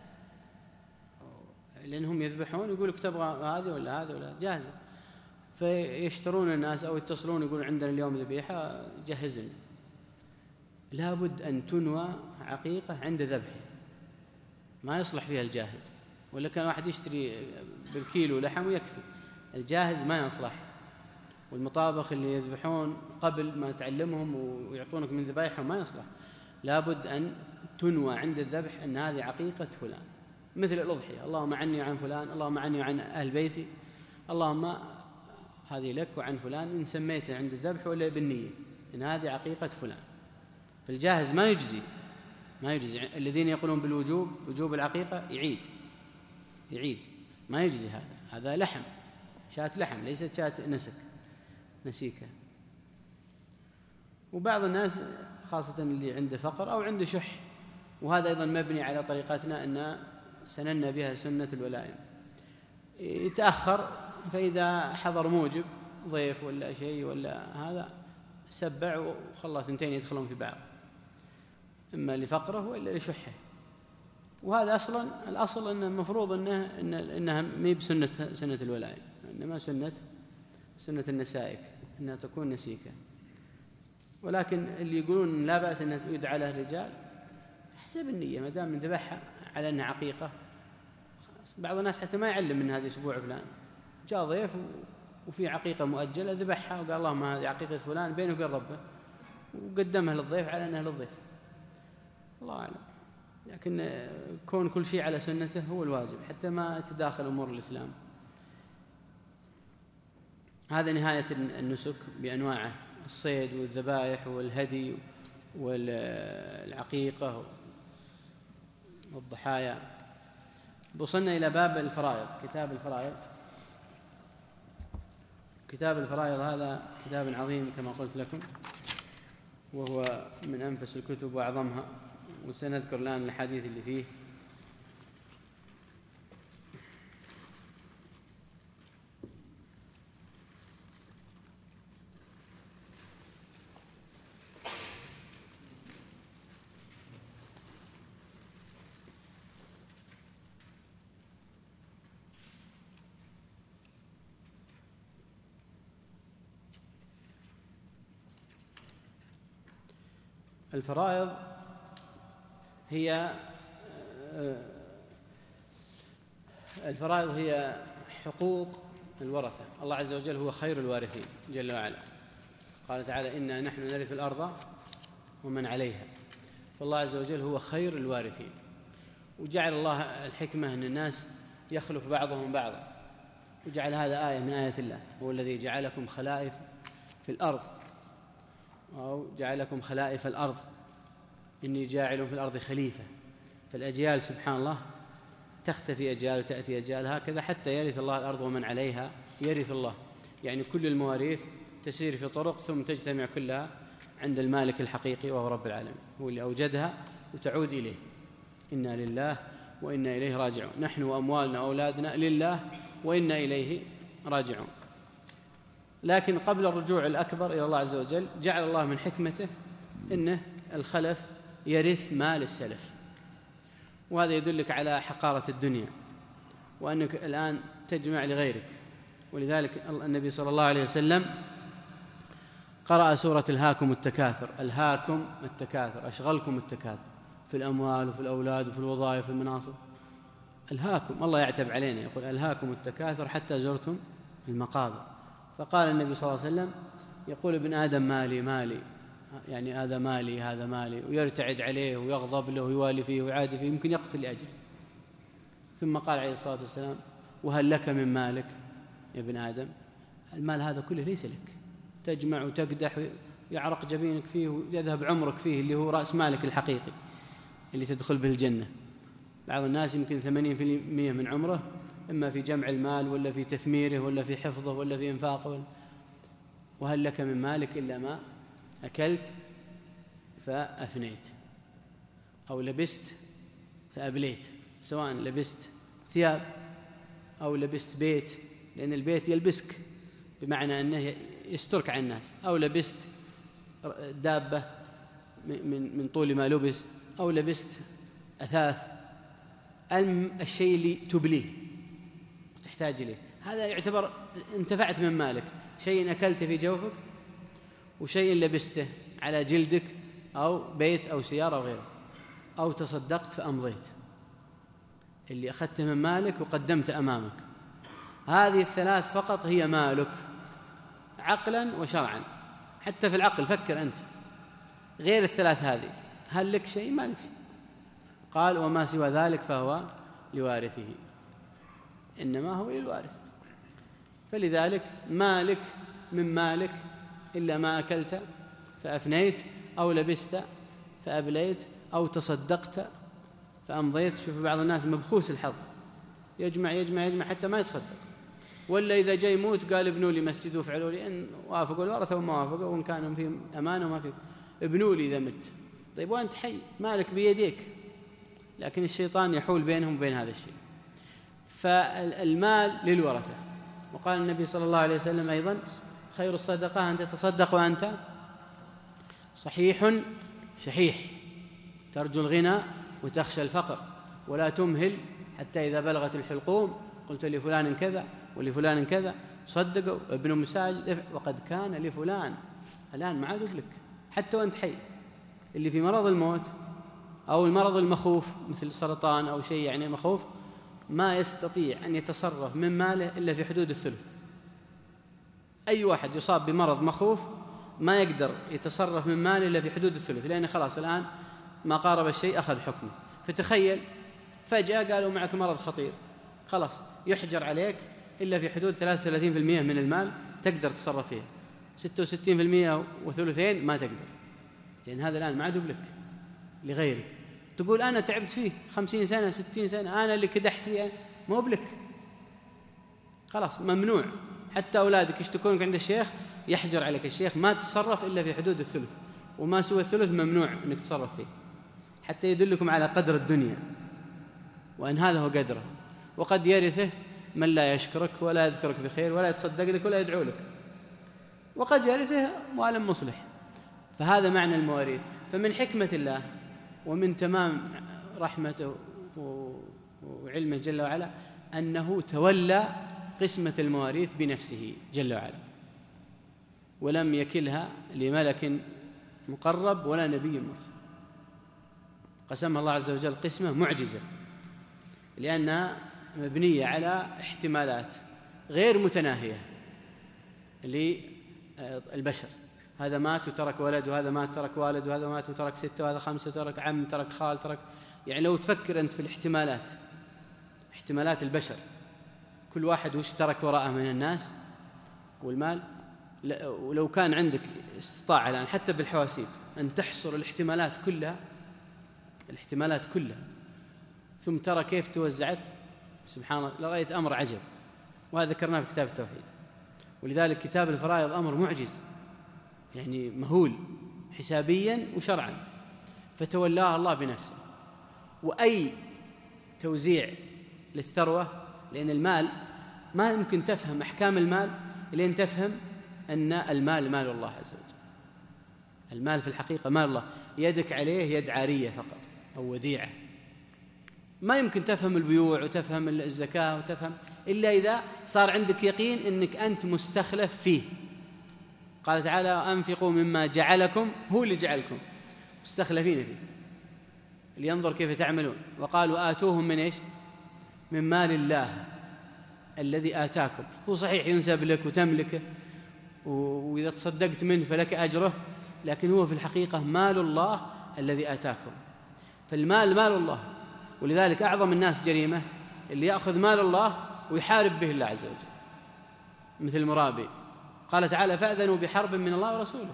لأنهم يذبحون يقول لك تبغى هذه ولا هذه ولا جاهزة، فيشترون الناس أو يتصلون يقولون عندنا اليوم ذبيحة جهزنا. لابد أن تنوى عقيقة عند ذبحه، ما يصلح فيها الجاهز، ولا كان واحد يشتري بالكيلو لحم ويكفي، الجاهز ما يصلح. والمطابخ اللي يذبحون قبل ما تعلمهم ويعطونك من ذبائحهم ما يصلح، لابد أن تنوى عند الذبح أن هذه عقيقة فلان، مثل الأضحية، اللهم عني عن فلان، اللهم عني عن أهل بيتي، اللهم هذه لك وعن فلان، إن سميته عند الذبح ولا بالنية إن هذه عقيقة فلان. فالجاهز ما يجزي ما يجزي الذين يقولون بالوجوب وجوب العقيقة يعيد يعيد ما يجزي هذا، هذا لحم، شاة لحم ليست شاة نسك نسيكة. وبعض الناس خاصة اللي عنده فقر أو عنده شح، وهذا أيضا مبني على طريقتنا أن سننا بها سنة الولائم، يتأخر، فإذا حضر موجب ضيف ولا شيء ولا هذا سبع وخلى ثنتين يدخلون في بعض، إما لفقره وإلا لشحه. وهذا أصلا الأصل أنه المفروض أنه إن إنها مي بسنة سنة الولائم، إنما سنة سنة النسائك أنها تكون نسيكة. ولكن اللي يقولون لا بأس أن يدعى له الرجال حسب النية، ما دام من ذبحها على أنها عقيقة. بعض الناس حتى ما يعلم من هذه أسبوع فلان، جاء ضيف وفي عقيقة مؤجلة ذبحها وقال اللهم هذه عقيقة فلان بينه وبين ربه، وقدمها للضيف على أنها للضيف، الله أعلم. لكن كون كل شيء على سنته هو الواجب حتى ما تداخل أمور الإسلام. هذا نهاية النسك بأنواعه، الصيد والذبائح والهدي والعقيقة والضحايا. وصلنا إلى باب الفرائض، كتاب الفرائض. كتاب الفرائض هذا كتاب عظيم كما قلت لكم، وهو من أنفس الكتب وأعظمها وسنذكر الآن الحديث اللي فيه. الفرائض هي الفرائض هي حقوق الورثة. الله عز وجل هو خير الوارثين جل وعلا. قال تعالى: إنا نحن نرث الأرض ومن عليها. فالله عز وجل هو خير الوارثين. وجعل الله الحكمة أن الناس يخلف بعضهم بعضا، وجعل هذا آية من آيات الله. هو الذي جعلكم خلائف في الأرض، أو جعلكم خلائف الأرض، إني جاعل في الأرض خليفة. فالأجيال سبحان الله تختفي أجيال وتأتي أجيال، هكذا حتى يرث الله الأرض ومن عليها يرث الله. يعني كل المواريث تسير في طرق ثم تجتمع كلها عند المالك الحقيقي وهو رب العالمين، هو اللي أوجدها وتعود إليه. إنا لله وإنا إليه راجعون. نحن وأموالنا وأولادنا لله وإنا إليه راجعون. لكن قبل الرجوع الأكبر إلى الله عز وجل جعل الله من حكمته إنه الخلف يرث مال السلف، وهذا يدلك على حقارة الدنيا وأنك الآن تجمع لغيرك. ولذلك النبي صلى الله عليه وسلم قرأ سورة الهاكم التكاثر. الهاكم التكاثر، أشغلكم التكاثر في الأموال وفي الأولاد وفي الوظائف وفي المناصب. الهاكم، الله يعتب علينا، يقول: الهاكم التكاثر حتى زرتم المقابر. فقال النبي صلى الله عليه وسلم: يقول ابن آدم مالي مالي، يعني هذا مالي هذا مالي، ويرتعد عليه ويغضب له ويوالي فيه ويعادي فيه، يمكن يقتل لأجله. ثم قال عليه الصلاة والسلام: وهل لك من مالك يا ابن آدم؟ المال هذا كله ليس لك، تجمع وتقدح ويعرق جبينك فيه ويذهب عمرك فيه، اللي هو رأس مالك الحقيقي اللي تدخل به الجنة. بعض الناس يمكن ثمانين بالمئة من عمره إما في جمع المال ولا في تثميره ولا في حفظه ولا في إنفاقه. وهل لك من مالك إلا ما أكلت فأفنيت، أو لبست فأبليت، سواء لبست ثياب أو لبست بيت، لأن البيت يلبسك بمعنى أنه يسترك عن الناس، أو لبست دابة من من طول ما لبس، أو لبست أثاث. الشيء اللي تبليه وتحتاج إليه هذا يعتبر انتفعت من مالك. شيء أكلت في جوفك، وشيء لبسته على جلدك، أو بيت أو سيارة أو غيره، أو تصدقت فأمضيت. اللي أخذته من مالك وقدمت أمامك. هذه الثلاث فقط هي مالك عقلا وشرعا. حتى في العقل فكر أنت، غير الثلاث هذه هل لك شيء؟ ما لك شيء. قال: وما سوى ذلك فهو لوارثه، إنما هو للوارث. فلذلك مالك من مالك إلا ما أكلت فأفنيت، أو لبست فأبليت، أو تصدقت فأمضيت. شوف بعض الناس مبخوس الحظ، يجمع يجمع يجمع حتى ما يتصدق، ولا إذا جاي يموت قال: ابنوا لي مسجد وافعلوا لي، إن وافقوا الورثة وما وافقوا، وإن كانوا في أمانة وما في، ابنوا لي إذا مت. طيب وأنت حي، مالك بيديك، لكن الشيطان يحول بينهم وبين هذا الشيء. فالمال للورثة. وقال النبي صلى الله عليه وسلم أيضا: خير الصدقة أن تتصدق وأنت صحيح شحيح، ترجو الغنى وتخشى الفقر، ولا تمهل حتى إذا بلغت الحلقوم قلت لفلان كذا ولفلان كذا، صدقوا ابن مساجد، وقد كان لفلان. الآن ما عاد لك حتى وأنت حي. اللي في مرض الموت أو المرض المخوف مثل السرطان أو شيء يعني مخوف، ما يستطيع أن يتصرف من ماله إلا في حدود الثلث. أي واحد يصاب بمرض مخوف ما يقدر يتصرف من ماله إلا في حدود الثلث، لأن خلاص الآن ما قارب الشيء أخذ حكمه. فتخيل فجأة قالوا معك مرض خطير، خلاص يحجر عليك إلا في حدود ثلاثة وثلاثين بالمئة من المال تقدر تتصرف فيه، ستة وستين بالمئة وثلثين ما تقدر، لأن هذا الآن ما عاد لك لغيرك. تقول أنا تعبت فيه خمسين سنة ستين سنة، أنا اللي كدحت فيه، ما هو بلك، خلاص ممنوع. حتى أولادك يشتكونك عند الشيخ يحجر عليك الشيخ، ما تتصرف إلا في حدود الثلث، وما سوى الثلث ممنوع أنك تتصرف فيه. حتى يدلكم على قدر الدنيا وأن هذا هو قدره. وقد يرثه من لا يشكرك ولا يذكرك بخير ولا يتصدق لك ولا يدعو لك، وقد يرثه مال مصلح. فهذا معنى المواريث. فمن حكمة الله ومن تمام رحمته وعلمه جل وعلا أنه تولى قسمة المواريث بنفسه جل وعلا، ولم يكلها لملك مقرب ولا نبي مرسل. قسمها الله عز وجل قسمة معجزة لأنها مبنية على احتمالات غير متناهية للبشر. هذا مات وترك ولد، وهذا مات ترك والد، وهذا مات وترك ستة، وهذا خمسة، ترك عم، ترك خال، ترك. يعني لو تفكر أنت في الاحتمالات، احتمالات البشر، كل واحد وش ترك وراءه من الناس والمال، ولو كان عندك استطاعة الآن حتى بالحواسيب أن تحصر الاحتمالات كلها، الاحتمالات كلها، ثم ترى كيف توزعت، سبحان الله، لرأيت أمر عجب. وهذا ذكرناه في كتاب التوحيد. ولذلك كتاب الفرائض أمر معجز، يعني مهول حسابيا وشرعا، فتولاه الله بنفسه. وأي توزيع للثروة، لأن المال ما يمكن تفهم أحكام المال لين تفهم أن المال مال الله عز وجل. المال في الحقيقة مال الله، يدك عليه يد عارية فقط أو وديعة. ما يمكن تفهم البيوع وتفهم الزكاة وتفهم إلا إذا صار عندك يقين أنك أنت مستخلف فيه. قال تعالى: أنفقوا مما جعلكم، هو اللي جعلكم مستخلفين فيه لينظر كيف تعملون. وقالوا آتوهم من إيش؟ من مال الله الذي آتاكم. هو صحيح ينسب لك وتملكه، وإذا تصدقت منه فلك أجره، لكن هو في الحقيقة مال الله الذي آتاكم. فالمال مال الله. ولذلك أعظم الناس جريمة اللي يأخذ مال الله ويحارب به الله عز وجل، مثل المرابي. قال تعالى: فأذنوا بحرب من الله ورسوله.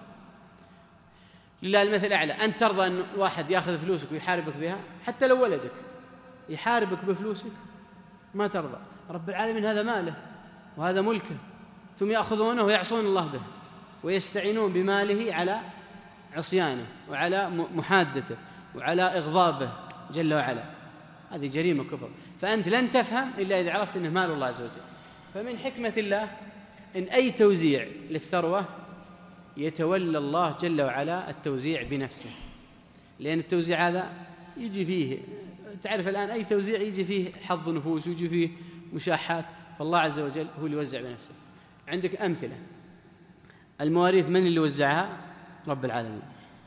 لله المثل الأعلى. أنت ترضى أن واحد يأخذ فلوسك ويحاربك بها؟ حتى لو ولدك يحاربك بفلوسك ما ترضى. رب العالمين هذا ماله وهذا ملكه، ثم يأخذونه ويعصون الله به ويستعينون بماله على عصيانه وعلى محادته وعلى إغضابه جل وعلا. هذه جريمة كبرى. فأنت لن تفهم إلا إذا عرفت أنه مال الله عز وجل. فمن حكمة الله إن أي توزيع للثروة يتولى الله جل وعلا التوزيع بنفسه، لأن التوزيع هذا يجي فيه، تعرف الآن أي توزيع يجي فيه حظ نفوس ويجي فيه مشاحات، فالله عز وجل هو اللي يوزع بنفسه. عندك أمثلة. المواريث من اللي وزعها؟ رب العالمين،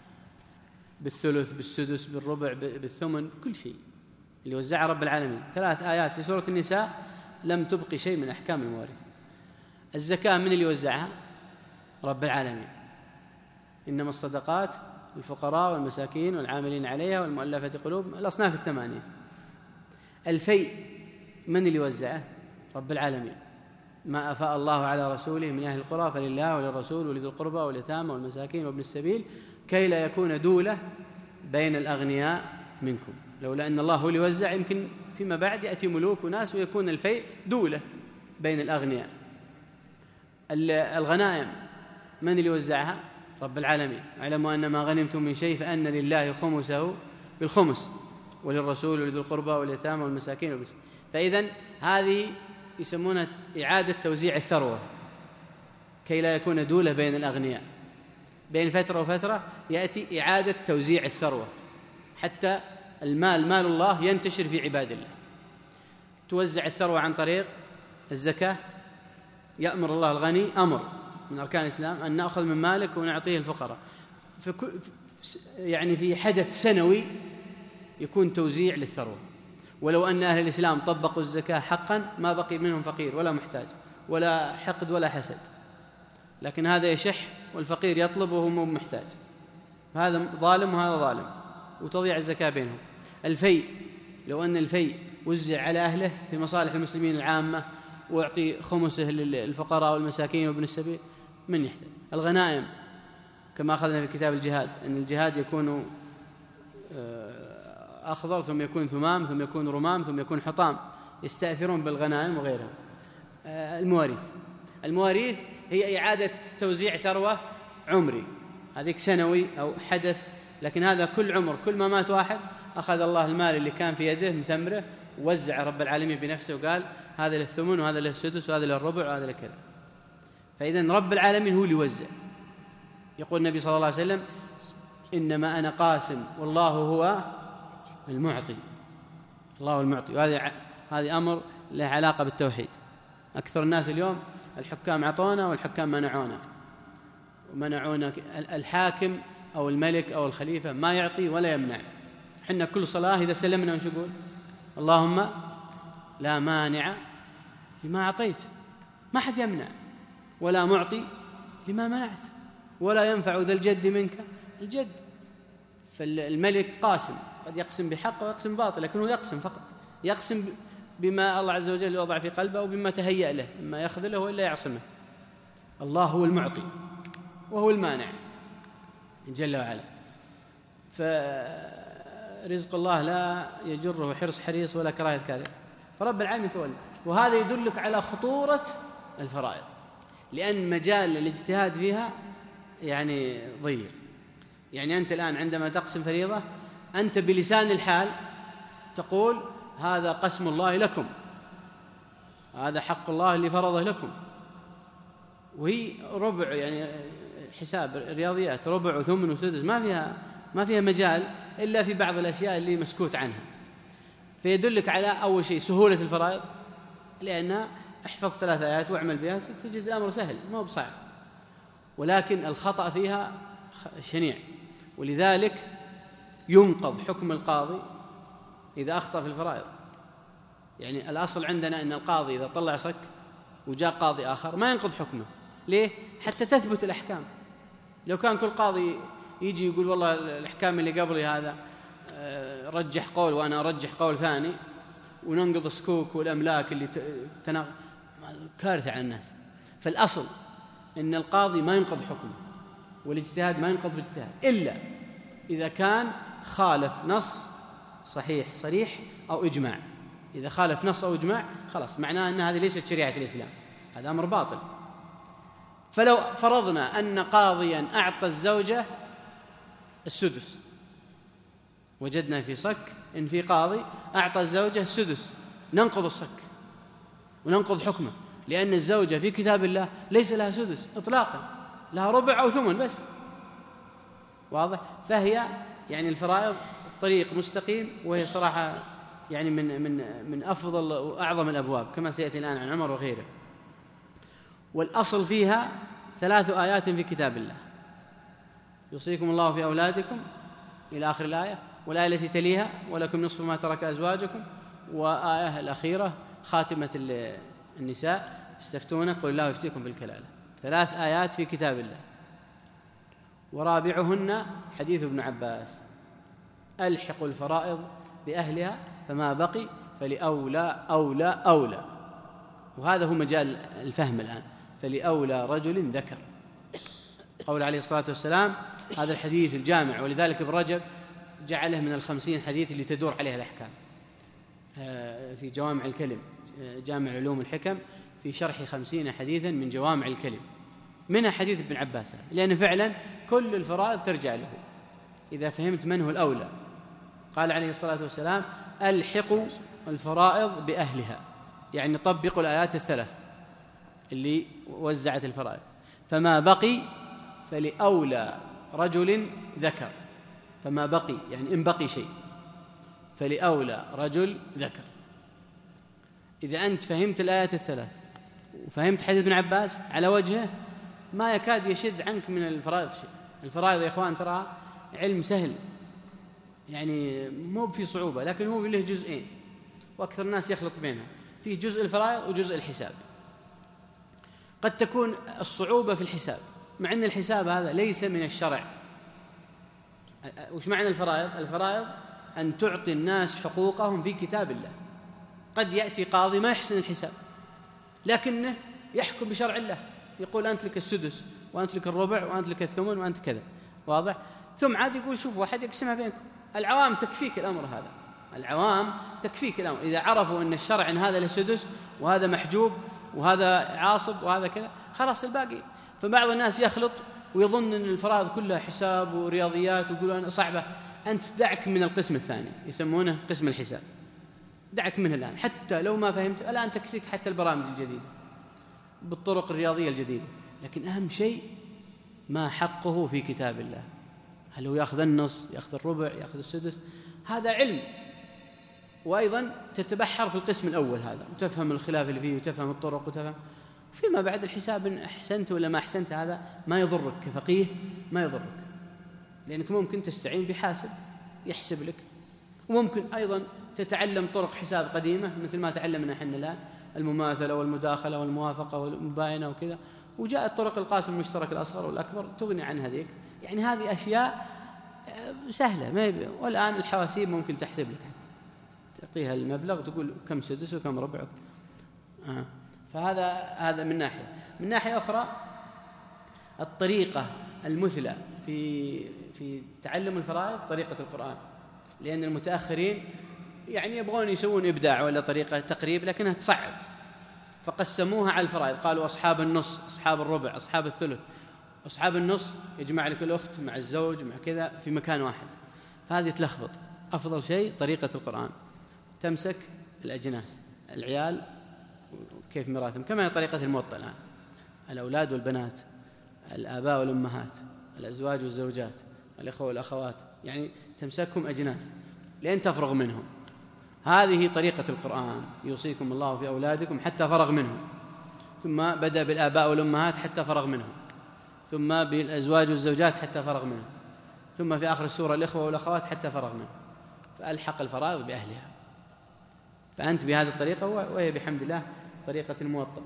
بالثلث، بالسدس، بالربع، بالثمن، كل شيء اللي وزعها رب العالمين. ثلاث آيات في سورة النساء لم تبقي شيء من أحكام المواريث. الزكاة من اللي وزعها؟ رب العالمين. إنما الصدقات للفقراء والمساكين والعاملين عليها والمؤلفة قلوبهم، الأصناف الثمانية. الفيء من اللي وزعه؟ رب العالمين. ما أفاء الله على رسوله من أهل القرى فلله وللرسول ولذي القربى واليتامى والمساكين وابن السبيل كي لا يكون دولة بين الأغنياء منكم. لولا أن الله هو اللي يوزع يمكن فيما بعد يأتي ملوك وناس ويكون الفيء دولة بين الأغنياء. الغنائم من اللي وزعها؟ رب العالمين. اعلموا أن ما غنمتم من شيء فأن لله خمسه بالخمس وللرسول ولذي القربى واليتامى والمساكين وابن السبيل. فإذن هذه يسمونها إعادة توزيع الثروة كي لا يكون دولة بين الأغنياء. بين فترة وفترة يأتي إعادة توزيع الثروة حتى المال مال الله ينتشر في عباد الله. توزع الثروة عن طريق الزكاة. يأمر الله الغني أمر من أركان الإسلام أن نأخذ من مالك ونعطيه الفقراء. يعني في حدث سنوي يكون توزيع للثروة. ولو أن أهل الإسلام طبقوا الزكاة حقا ما بقي منهم فقير ولا محتاج ولا حقد ولا حسد، لكن هذا يشح والفقير يطلب وهو مو محتاج، هذا ظالم وهذا ظالم، وتضيع الزكاة بينهم. الفيء، لو أن الفيء وزع على أهله في مصالح المسلمين العامة ويعطي خمسه للفقراء والمساكين وابن السبيل، من يحتاج؟ الغنائم كما أخذنا في كتاب الجهاد أن الجهاد يكون أخضر ثم يكون ثمام ثم يكون رمام ثم يكون حطام، يستأثرون بالغنائم وغيرها. المواريث المواريث هي إعادة توزيع ثروة عمري، هذيك سنوي أو حدث، لكن هذا كل عمر، كل ما مات واحد أخذ الله المال اللي كان في يده من ثمره ووزع رب العالمين بنفسه وقال هذا للثمن وهذا للسدس وهذا للربع وهذا لكذا. فإذن رب العالمين هو اللي يوزع. يقول النبي صلى الله عليه وسلم إنما أنا قاسم والله هو المعطي، الله المعطي. وهذا هذه أمر له علاقة بالتوحيد. أكثر الناس اليوم الحكام عطونا والحكام منعونا، ومنعونا الحاكم أو الملك أو الخليفة ما يعطي ولا يمنع. حنا كل صلاة إذا سلمنا وش نقول؟ اللهم لا مانع لما أعطيت، ما حد يمنع، ولا معطي لما منعت، ولا ينفع ذا الجد منك الجد. فالملك قاسم، قد يقسم بحق ويقسم باطل، لكنه يقسم فقط، يقسم بما الله عز وجل وضع في قلبه وبما تهيأ له، إما يخذله وإلا يعصمه. الله هو المعطي وهو المانع جل وعلا. فرزق الله لا يجره حرص حريص ولا كراهة كاره، فرب العالمين يتولى. وهذا يدلك على خطورة الفرائض، لأن مجال الاجتهاد فيها يعني ضيق. يعني أنت الآن عندما تقسم فريضة أنت بلسان الحال تقول هذا قسم الله لكم، هذا حق الله اللي فرضه لكم، وهي ربع، يعني حساب رياضيات، ربع وثمن وسدس، ما فيها ما فيها مجال إلا في بعض الأشياء اللي مسكوت عنها. فيدلك على أول شيء سهولة الفرائض، لأن احفظ ثلاث آيات واعمل بها تجد الأمر سهل ما هو بصعب، ولكن الخطأ فيها شنيع. ولذلك ينقض حكم القاضي إذا أخطأ في الفرائض. يعني الأصل عندنا أن القاضي إذا طلع صك وجاء قاضي آخر ما ينقض حكمه. ليه؟ حتى تثبت الأحكام. لو كان كل قاضي يجي يقول والله الأحكام اللي قبلي هذا رجح قول وأنا أرجح قول ثاني، وننقض السكوك والأملاك اللي تناقض، كارثة على الناس. فالأصل أن القاضي ما ينقض حكمه، والاجتهاد ما ينقض باجتهاد إلا إذا كان خالف نص صحيح صريح أو إجماع. إذا خالف نص أو إجماع خلاص معناه أن هذه ليست شريعة الإسلام، هذا أمر باطل. فلو فرضنا أن قاضيا أعطى الزوجة السدس، وجدنا في صك إن في قاضي أعطى الزوجة السدس، ننقض الصك وننقض حكمه، لأن الزوجة في كتاب الله ليس لها سدس إطلاقا، لها ربع أو ثمن بس. واضح؟ فهي يعني الفرائض طريق مستقيم، وهي صراحة يعني من من من أفضل وأعظم الأبواب كما سيأتي الآن عن عمر وغيره. والأصل فيها ثلاث آيات في كتاب الله: يوصيكم الله في أولادكم إلى آخر الآية، والآية التي تليها ولكم نصف ما ترك أزواجكم، وآية الأخيرة خاتمة النساء: استفتونك قل الله يفتيكم بالكلالة. ثلاث آيات في كتاب الله. ورابعهن حديث ابن عباس: ألحقوا الفرائض بأهلها فما بقي فلأولى أولى أولى. وهذا هو مجال الفهم الآن، فلأولى رجل ذكر. قول عليه الصلاة والسلام هذا الحديث الجامع، ولذلك ابن رجب جعله من الخمسين حديث اللي تدور عليها الأحكام في جوامع الكلم، جامع علوم الحكم، في شرح خمسين حديثا من جوامع الكلم، منها حديث ابن عباس، لأن فعلا كل الفرائض ترجع له إذا فهمت من هو الأولى. قال عليه الصلاة والسلام: ألحقوا الفرائض بأهلها، يعني طبقوا الآيات الثلاث اللي وزعت الفرائض. فما بقي فلأولى رجل ذكر، فما بقي يعني إن بقي شيء فلأولى رجل ذكر. إذا أنت فهمت الآيات الثلاث وفهمت حديث ابن عباس على وجهه ما يكاد يشد عنك من الفرائض شيء. الفرائض يا إخوان ترى علم سهل، يعني مو في صعوبة، لكن هو له جزئين وأكثر الناس يخلط بينها، فيه جزء الفرائض وجزء الحساب. قد تكون الصعوبة في الحساب، مع أن الحساب هذا ليس من الشرع. وش معنى الفرائض؟ الفرائض أن تعطي الناس حقوقهم في كتاب الله. قد يأتي قاضي ما يحسن الحساب، لكنه يحكم بشرع الله، يقول أنت لك السدس وأنت لك الربع وأنت لك الثمن وأنت كذا. واضح؟ ثم عاد يقول شوف واحد يقسمها بينكم. العوام تكفيك الأمر هذا، العوام تكفيك الأمر إذا عرفوا أن الشرع أن هذا له سدس وهذا محجوب وهذا عاصب وهذا كذا، خلاص الباقي. فبعض الناس يخلط ويظن أن الفرائض كلها حساب ورياضيات ويقول أنا صعبة. أنت دعك من القسم الثاني يسمونه قسم الحساب، دعك منه الآن، حتى لو ما فهمت الآن تكفيك حتى البرامج الجديدة بالطرق الرياضية الجديدة، لكن أهم شيء ما حقه في كتاب الله. هل هو يأخذ النص، يأخذ الربع، يأخذ السدس؟ هذا علم. وأيضا تتبحر في القسم الأول هذا وتفهم الخلاف اللي فيه وتفهم الطرق وتفهم فيما بعد الحساب. إن أحسنت ولا ما أحسنت هذا ما يضرك كفقيه، ما يضرك، لأنك ممكن تستعين بحاسب يحسب لك، وممكن أيضا تتعلم طرق حساب قديمة مثل ما تعلمنا احنا الآن، المماثلة والمداخلة والموافقة والمباينة وكذا، وجاءت طرق القاسم المشترك الأصغر والأكبر تغني عن هذيك. يعني هذه أشياء سهلة ما يبقى. والآن الحواسيب ممكن تحسب لك حتى تعطيها المبلغ تقول كم سدس وكم ربع. آه. فهذا هذا من ناحية. من ناحية أخرى الطريقة المثلى في في تعلم الفرائض طريقة القرآن، لأن المتأخرين يعني يبغون يسوون إبداع ولا طريقة تقريب لكنها تصعب، فقسموها على الفرائض، قالوا أصحاب النص، أصحاب الربع، أصحاب الثلث. أصحاب النص يجمع لك الأخت مع الزوج مع كذا في مكان واحد، فهذه تلخبط. أفضل شيء طريقة القرآن، تمسك الأجناس، العيال كيف ميراثهم، كما هي طريقة الموطأ الآن، الأولاد والبنات، الآباء والأمهات، الأزواج والزوجات، الإخوة والأخوات، يعني تمسكهم أجناس لين تفرغ منهم. هذه طريقة القرآن، يوصيكم الله في أولادكم حتى فرغ منهم، ثم بدأ بالآباء والأمهات حتى فرغ منهم، ثم بالأزواج والزوجات حتى فرغ منهم، ثم في آخر السورة الإخوة والأخوات حتى فرغ منهم، فألحق الفرائض بأهلها. فأنت بهذه الطريقة، وهي بحمد الله طريقة الموطأ.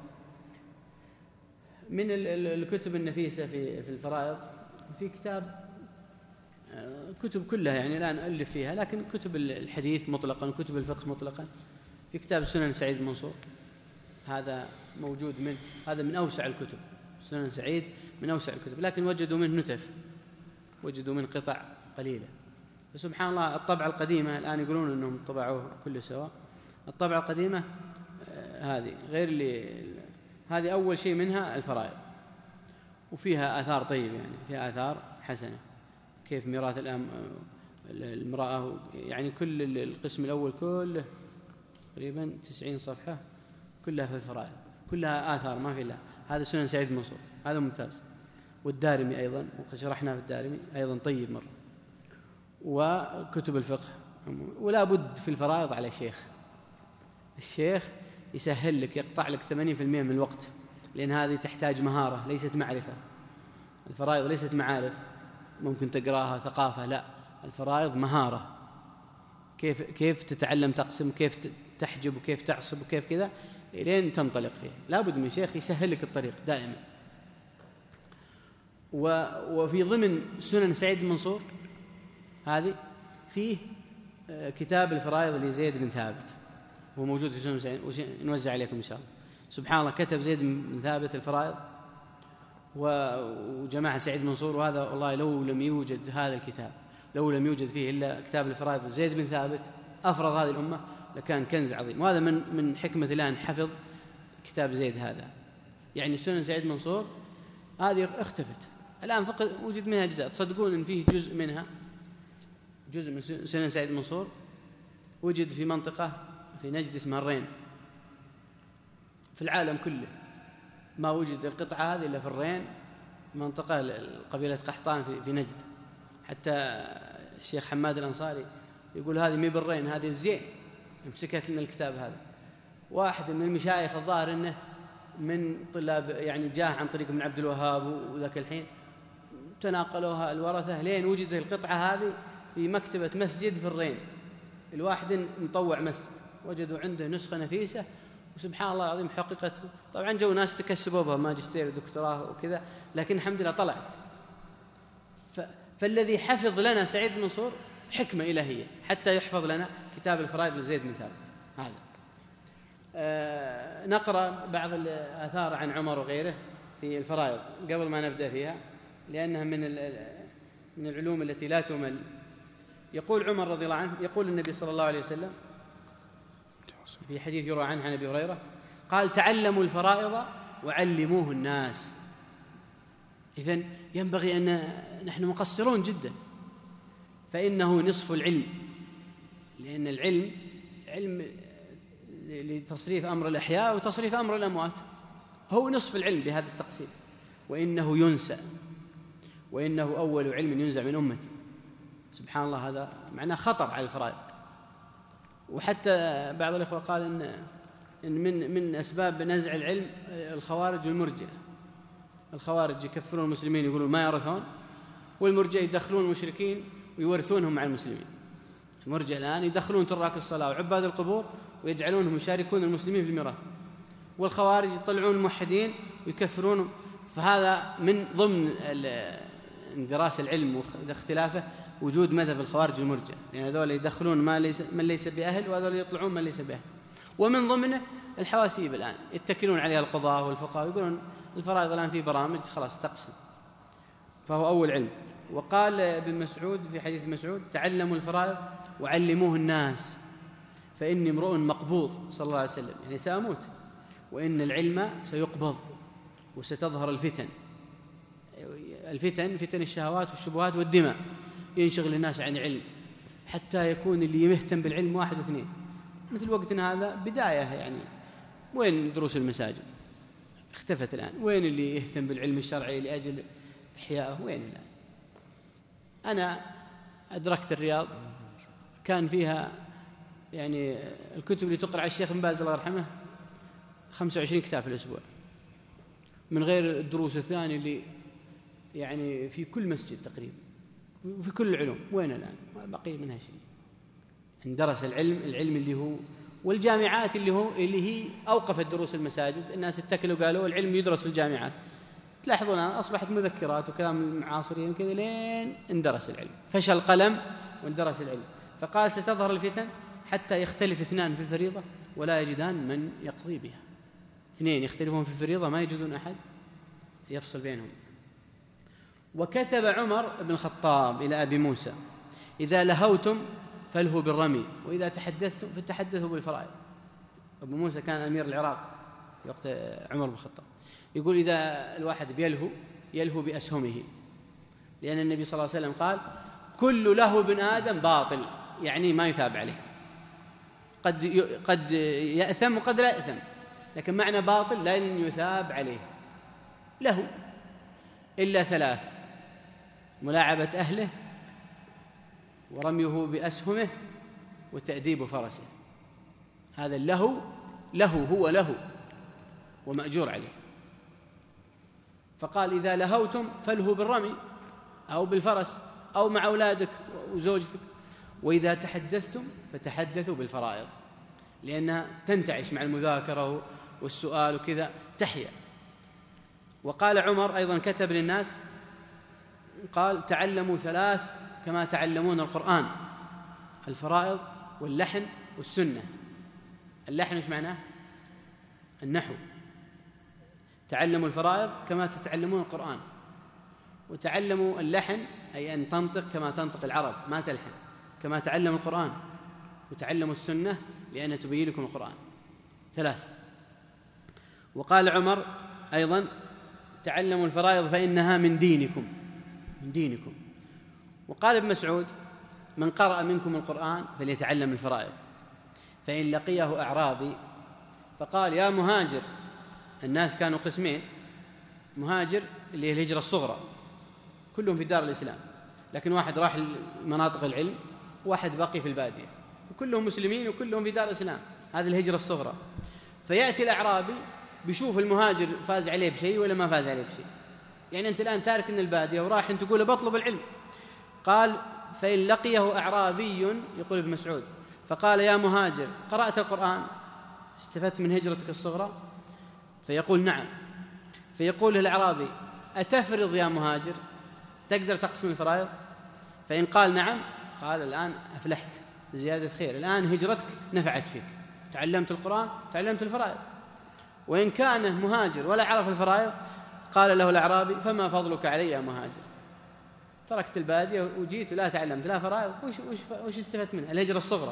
من الكتب النفيسة في في الفرائض في كتاب، كتب كلها يعني الآن ألف فيها، لكن كتب الحديث مطلقا وكتب الفقه مطلقا، في كتاب سنن سعيد المنصور، هذا موجود من هذا من أوسع الكتب. سنن سعيد من أوسع الكتب، لكن وجدوا منه نتف، وجدوا من قطع قليلة. فسبحان الله الطبعة القديمة الآن يقولون أنهم طبعوه كله سواء. الطبعة القديمة آه هذه غير اللي هذه أول شيء منها الفرائض، وفيها آثار طيبة، يعني فيها آثار حسنة، كيف ميراث الأم المرأة، يعني كل القسم الأول كله تقريبا تسعين صفحة كلها في الفرائض، كلها آثار ما في إلا هذا. سنن سعيد المنصور هذا ممتاز، والدارمي أيضا وقد شرحنا في الدارمي أيضا طيب مرة، وكتب الفقه. ولا بد في الفرائض على الشيخ، الشيخ يسهل لك، يقطع لك ثمانين بالمئة من الوقت، لأن هذه تحتاج مهارة ليست معرفة. الفرائض ليست معارف ممكن تقراها ثقافة، لا، الفرائض مهارة، كيف كيف تتعلم تقسم، كيف تحجب وكيف تعصب وكيف كذا لين تنطلق فيه. لا بد من شيخ يسهل لك الطريق دائما. وفي ضمن سنن سعيد المنصور هذه فيه كتاب الفرائض لزيد بن ثابت، هو موجود في سنن سعيد، ونوزع عليكم إن شاء الله. سبحان الله كتب زيد بن ثابت الفرائض وجماعة سعيد منصور، وهذا والله لو لم يوجد هذا الكتاب، لو لم يوجد فيه إلا كتاب الفرائض زيد بن ثابت أفرض هذه الأمة لكان كنز عظيم. وهذا من من حكمة الله أن حفظ كتاب زيد هذا. يعني سنن سعيد منصور هذه اختفت الآن، فقط وجد منها أجزاء. تصدقون إن فيه جزء منها، جزء من سنن سعيد منصور وجد في منطقة في نجد اسمها الرين، في العالم كله ما وجد القطعة هذه إلا في الرين، منطقة قبيلة قحطان في, في نجد. حتى الشيخ حماد الأنصاري يقول هذه مي بالرين، هذه الزين، امسكت لنا الكتاب هذا. واحد من المشايخ الظاهر إنه من طلاب يعني جاه عن طريق ابن عبد الوهاب، وذاك الحين تناقلوها الورثة لين وجدت القطعة هذه في مكتبة مسجد في الرين. الواحد مطوع مسجد وجدوا عنده نسخة نفيسة، وسبحان الله العظيم حققت. طبعا جو ناس تكسبوا بها ماجستير ودكتوراه وكذا، لكن الحمد لله طلعت. فالذي حفظ لنا سعيد المنصور حكمة إلهية حتى يحفظ لنا كتاب الفرائض لزيد بن ثابت هذا. آه نقرأ بعض الآثار عن عمر وغيره في الفرائض قبل ما نبدأ فيها، لأنها من من العلوم التي لا تمل. يقول عمر رضي الله عنه، يقول النبي صلى الله عليه وسلم في حديث يروى عنه عن أبي هريرة قال: تعلموا الفرائض وعلموه الناس. إذن ينبغي أن نحن مقصرون جدا، فإنه نصف العلم، لأن العلم علم لتصريف أمر الأحياء وتصريف أمر الأموات، هو نصف العلم بهذا التقسيم. وإنه ينسى، وإنه أول علم ينزع من أمتي. سبحان الله، هذا معناه خطر على الفرائض. وحتى بعض الإخوة قال إن, إن من, من أسباب نزع العلم الخوارج والمرجئة. الخوارج يكفرون المسلمين يقولون ما يرثون، والمرجئة يدخلون المشركين ويورثونهم مع المسلمين. المرجئة الآن يدخلون تراك الصلاة وعباد القبور ويجعلونهم يشاركون المسلمين في الميراث، والخوارج يطلعون الموحدين ويكفرون. فهذا من ضمن دراسة العلم واختلافه وجود مذهب الخوارج والمرجئة، لأن يعني هذول يدخلون ما ليس من ليس بأهل، وهذول يطلعون من ليس بأهل. ومن ضمنه الحواسيب الآن يتكلون عليها القضاة والفقهاء، يقولون الفرائض الآن في برامج خلاص تقسم، فهو أول علم. وقال ابن مسعود في حديث مسعود: تعلموا الفرائض وعلموه الناس فإني امرؤ مقبوض، صلى الله عليه وسلم، يعني سأموت، وإن العلم سيقبض وستظهر الفتن. الفتن فتن الشهوات والشبهات والدماء، ينشغل الناس عن علم حتى يكون اللي مهتم بالعلم واحد واثنين. مثل وقتنا هذا بداية، يعني وين دروس المساجد؟ اختفت الآن. وين اللي يهتم بالعلم الشرعي لأجل إحيائه؟ وين الآن؟ أنا أدركت الرياض كان فيها يعني الكتب اللي تقرأ على الشيخ بن باز الله يرحمه خمسة وعشرين كتاب في الأسبوع، من غير الدروس الثانية اللي يعني في كل مسجد تقريبا وفي كل العلوم. وين الآن؟ ما بقي منها شيء. اندرس العلم العلم اللي هو، والجامعات اللي هو اللي هي أوقفت دروس المساجد. الناس اتكلوا قالوا العلم يدرس في الجامعات، تلاحظون أصبحت مذكرات وكلام المعاصرين كذا لين اندرس العلم، فشل القلم واندرس العلم. فقال: ستظهر الفتن حتى يختلف اثنان في الفريضة ولا يجدان من يقضي بها. اثنين يختلفون في الفريضة ما يجدون أحد يفصل بينهم. وكتب عمر بن الخطاب إلى أبي موسى: إذا لهوتم فالهوا بالرمي، وإذا تحدثتم فتحدثوا بالفرائض. أبو موسى كان أمير العراق في وقت عمر بن الخطاب. يقول إذا الواحد بيلهو يلهو بأسهمه، لأن النبي صلى الله عليه وسلم قال: كل لهو ابن آدم باطل، يعني ما يثاب عليه. قد قد يأثم وقد لا يأثم، لكن معنى باطل لن يثاب عليه. لهو إلا ثلاث: ملاعبة أهله، ورميه بأسهمه، وتأديب فرسه. هذا اللهو له هو له ومأجور عليه. فقال: إذا لهوتم فالهوا بالرمي أو بالفرس أو مع أولادك وزوجتك، وإذا تحدثتم فتحدثوا بالفرائض، لأنها تنتعش مع المذاكرة والسؤال وكذا تحيا. وقال عمر أيضا كتب للناس قال: تعلموا ثلاث كما تعلمون القرآن: الفرائض واللحن والسنة. اللحن ايش معناه؟ النحو. تعلموا الفرائض كما تتعلمون القرآن، وتعلموا اللحن أي أن تنطق كما تنطق العرب ما تلحن، كما تعلم القرآن. وتعلموا السنة لأن تبين لكم القرآن. ثلاث. وقال عمر أيضا: تعلموا الفرائض فإنها من دينكم، من دينكم. وقال ابن مسعود: من قرأ منكم القرآن فليتعلم الفرائض، فإن لقيه أعرابي فقال: يا مهاجر. الناس كانوا قسمين: مهاجر اللي هي الهجرة الصغرى، كلهم في دار الإسلام، لكن واحد راح مناطق العلم، واحد بقي في البادية، وكلهم مسلمين وكلهم في دار الإسلام. هذه الهجرة الصغرى. فيأتي الأعرابي بيشوف المهاجر فاز عليه بشيء ولا ما فاز عليه بشيء. يعني أنت الآن تارك من البادية وراح أنت تقول بطلب العلم. قال: فإن لقيه أعرابي، يقول ابن مسعود، فقال: يا مهاجر، قرأت القرآن؟ استفدت من هجرتك الصغرى؟ فيقول: نعم. فيقول الأعرابي: أتفرض يا مهاجر؟ تقدر تقسم الفرائض؟ فإن قال نعم، قال: الآن أفلحت، زيادة خير، الآن هجرتك نفعت فيك، تعلمت القرآن، تعلمت الفرائض. وإن كان مهاجر ولا عرف الفرائض، قال له الأعرابي: فما فضلك علي يا مهاجر؟ تركت البادية وجيت لا تعلمت لا فرائض، وش, وش, وش استفدت منها؟ الهجرة الصغرى.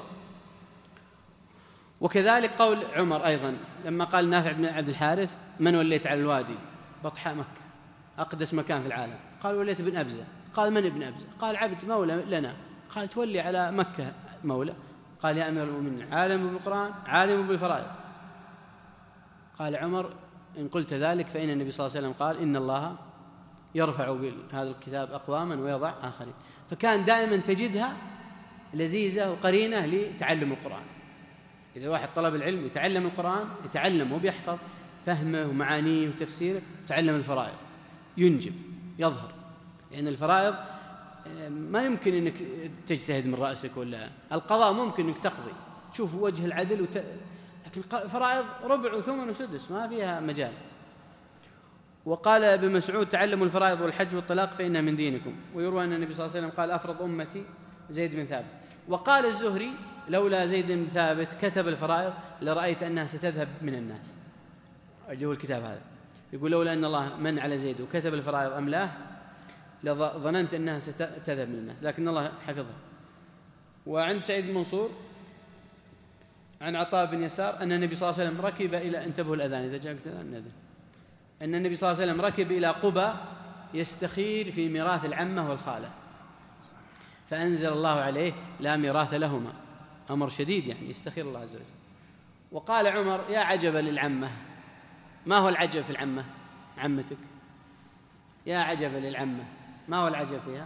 وكذلك قول عمر أيضا لما قال نافع بن عبد الحارث: من وليت على الوادي؟ بطحاء مكة، أقدس مكان في العالم. قال: وليت ابن أبزة. قال: من ابن أبزة؟ قال: عبد مولى لنا. قال تولي على مكة مولى. قال يا أمير المؤمنين عالم بالقرآن عالم بالفرائض. قال عمر إن قلت ذلك فإن النبي صلى الله عليه وسلم قال إن الله يرفع بهذا الكتاب أقواما ويضع آخرين. فكان دائما تجدها لذيذة وقرينة لتعلم القرآن. إذا واحد طلب العلم يتعلم القرآن يتعلم وبيحفظ فهمه ومعانيه وتفسيره، يتعلم الفرائض ينجب يظهر، لأن يعني الفرائض ما يمكن أنك تجتهد من رأسك، ولا القضاء ممكن أنك تقضي تشوف وجه العدل وت... لكن فرائض ربع وثمن وسدس ما فيها مجال. وقال ابن مسعود تعلموا الفرائض والحج والطلاق فإنها من دينكم. ويروى أن النبي صلى الله عليه وسلم قال أفرض أمتي زيد بن ثابت. وقال الزهري لولا زيد بن ثابت كتب الفرائض لرأيت أنها ستذهب من الناس. أجل الكتاب هذا يقول لولا أن الله من على زيد وكتب الفرائض أملاه لظننت أنها ستذهب من الناس، لكن الله حفظها. وعند سعيد بن منصور عن عطاء بن يسار أن النبي صلى الله عليه وسلم ركب إلى انتبهوا الأذان إذا جاء الأذان أن النبي صلى الله عليه وسلم ركب إلى قبى يستخير في ميراث العمة والخالة، فأنزل الله عليه لا ميراث لهما، أمر شديد يعني يستخير الله عز وجل. وقال عمر يا عجبا للعمة. ما هو العجب في العمة؟ عمتك يا عجبا للعمة، ما هو العجب فيها؟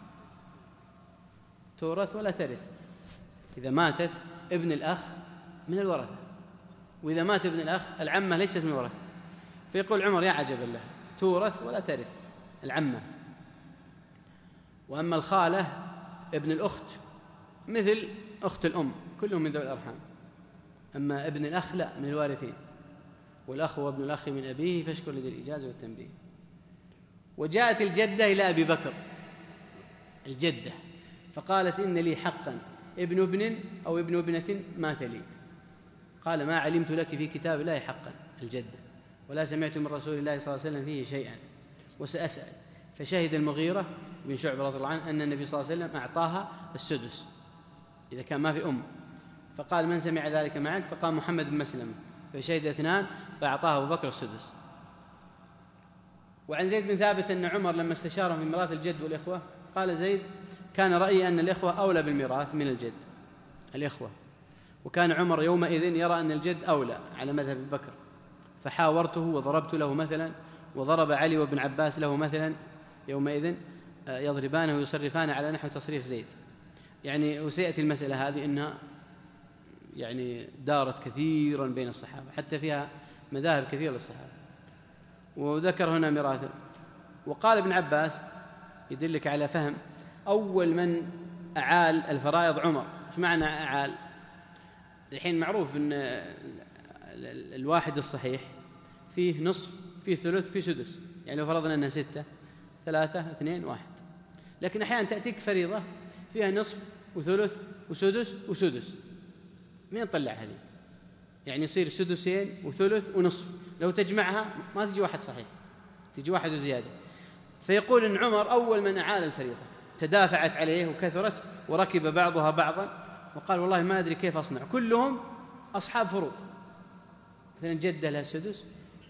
تورث ولا ترث. إذا ماتت ابن الأخ من الورثة، وإذا مات ابن الأخ العمة ليست من الورثة. فيقول عمر يا عجبا لها تورث ولا ترث العمة. وأما الخالة ابن الأخت مثل أخت الأم كلهم من ذوي الأرحام، أما ابن الأخ لا من الوارثين. والأخ وابن الأخ من أبيه فاشكر لذي الإجازة والتنبيه. وجاءت الجدة إلى أبي بكر الجدة فقالت إن لي حقا ابن ابن أو ابن ابنة مات لي. قال ما علمت لك في كتاب الله حقا الجدة، ولا سمعت من رسول الله صلى الله عليه وسلم فيه شيئا، وسأسأل. فشهد المغيرة بن شعبة رضي الله عنه أن النبي صلى الله عليه وسلم أعطاها السدس إذا كان ما في أم. فقال من سمع ذلك معك؟ فقال محمد بن مسلمة. فشهد اثنان فأعطاها أبو بكر السدس. وعن زيد بن ثابت أن عمر لما استشارهم في ميراث الجد والإخوة قال زيد كان رأيي أن الإخوة أولى بالميراث من الجد الإخوة، وكان عمر يومئذ يرى أن الجد أولى على مذهب أبي بكر. فحاورته وضربت له مثلا، وضرب علي وابن عباس له مثلا يومئذ يضربانه ويصرفان على نحو تصريف زيد. يعني وسيأتي المسألة هذه إنها يعني دارت كثيرا بين الصحابة، حتى فيها مذاهب كثيرة للصحابة. وذكر هنا ميراثه. وقال ابن عباس يدلك على فهم أول من أعال الفرائض عمر. ايش معنى أعال؟ الحين معروف أن الواحد الصحيح فيه نصف فيه ثلث فيه سدس، يعني لو فرضنا أنها ستة ثلاثة اثنين واحد، لكن أحيانا تأتيك فريضة فيها نصف وثلث وسدس وسدس. مين طلع هذه؟ يعني يصير سدسين وثلث ونصف، لو تجمعها ما تجي واحد صحيح، تجي واحد وزيادة. فيقول إن عمر أول من أعال الفريضة، تدافعت عليه وكثرت وركب بعضها بعضا، وقال والله ما أدري كيف أصنع. كلهم أصحاب فروض، مثلا جدة لها سدس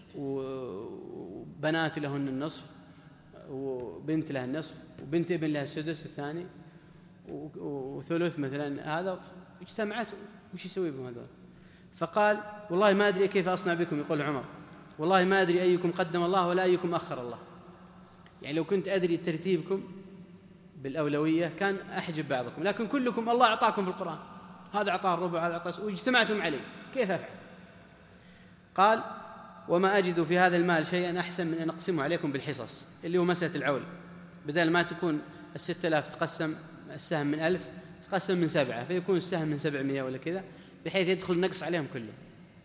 وبنات لهن النصف وبنت لها النصف وبنت ابن لها السدس الثاني وثلث مثلا، هذا اجتمعت وش يسوي بهم هذول؟ فقال والله ما أدري كيف أصنع بكم. يقول عمر والله ما أدري أيكم قدم الله ولا أيكم أخر الله. يعني لو كنت أدري ترتيبكم بالأولوية كان أحجب بعضكم، لكن كلكم الله أعطاكم في القرآن، هذا أعطاه الربع هذا أعطاه واجتمعتم عليه، كيف أفعل؟ قال وما أجد في هذا المال شيئا أحسن من أن أقسمه عليكم بالحصص، اللي هو مسألة العول. بدل ما تكون الستة آلاف تقسم السهم من ألف تقسم من سبعة، فيكون السهم من سبعمائة ولا كذا، بحيث يدخل نقص عليهم كلهم.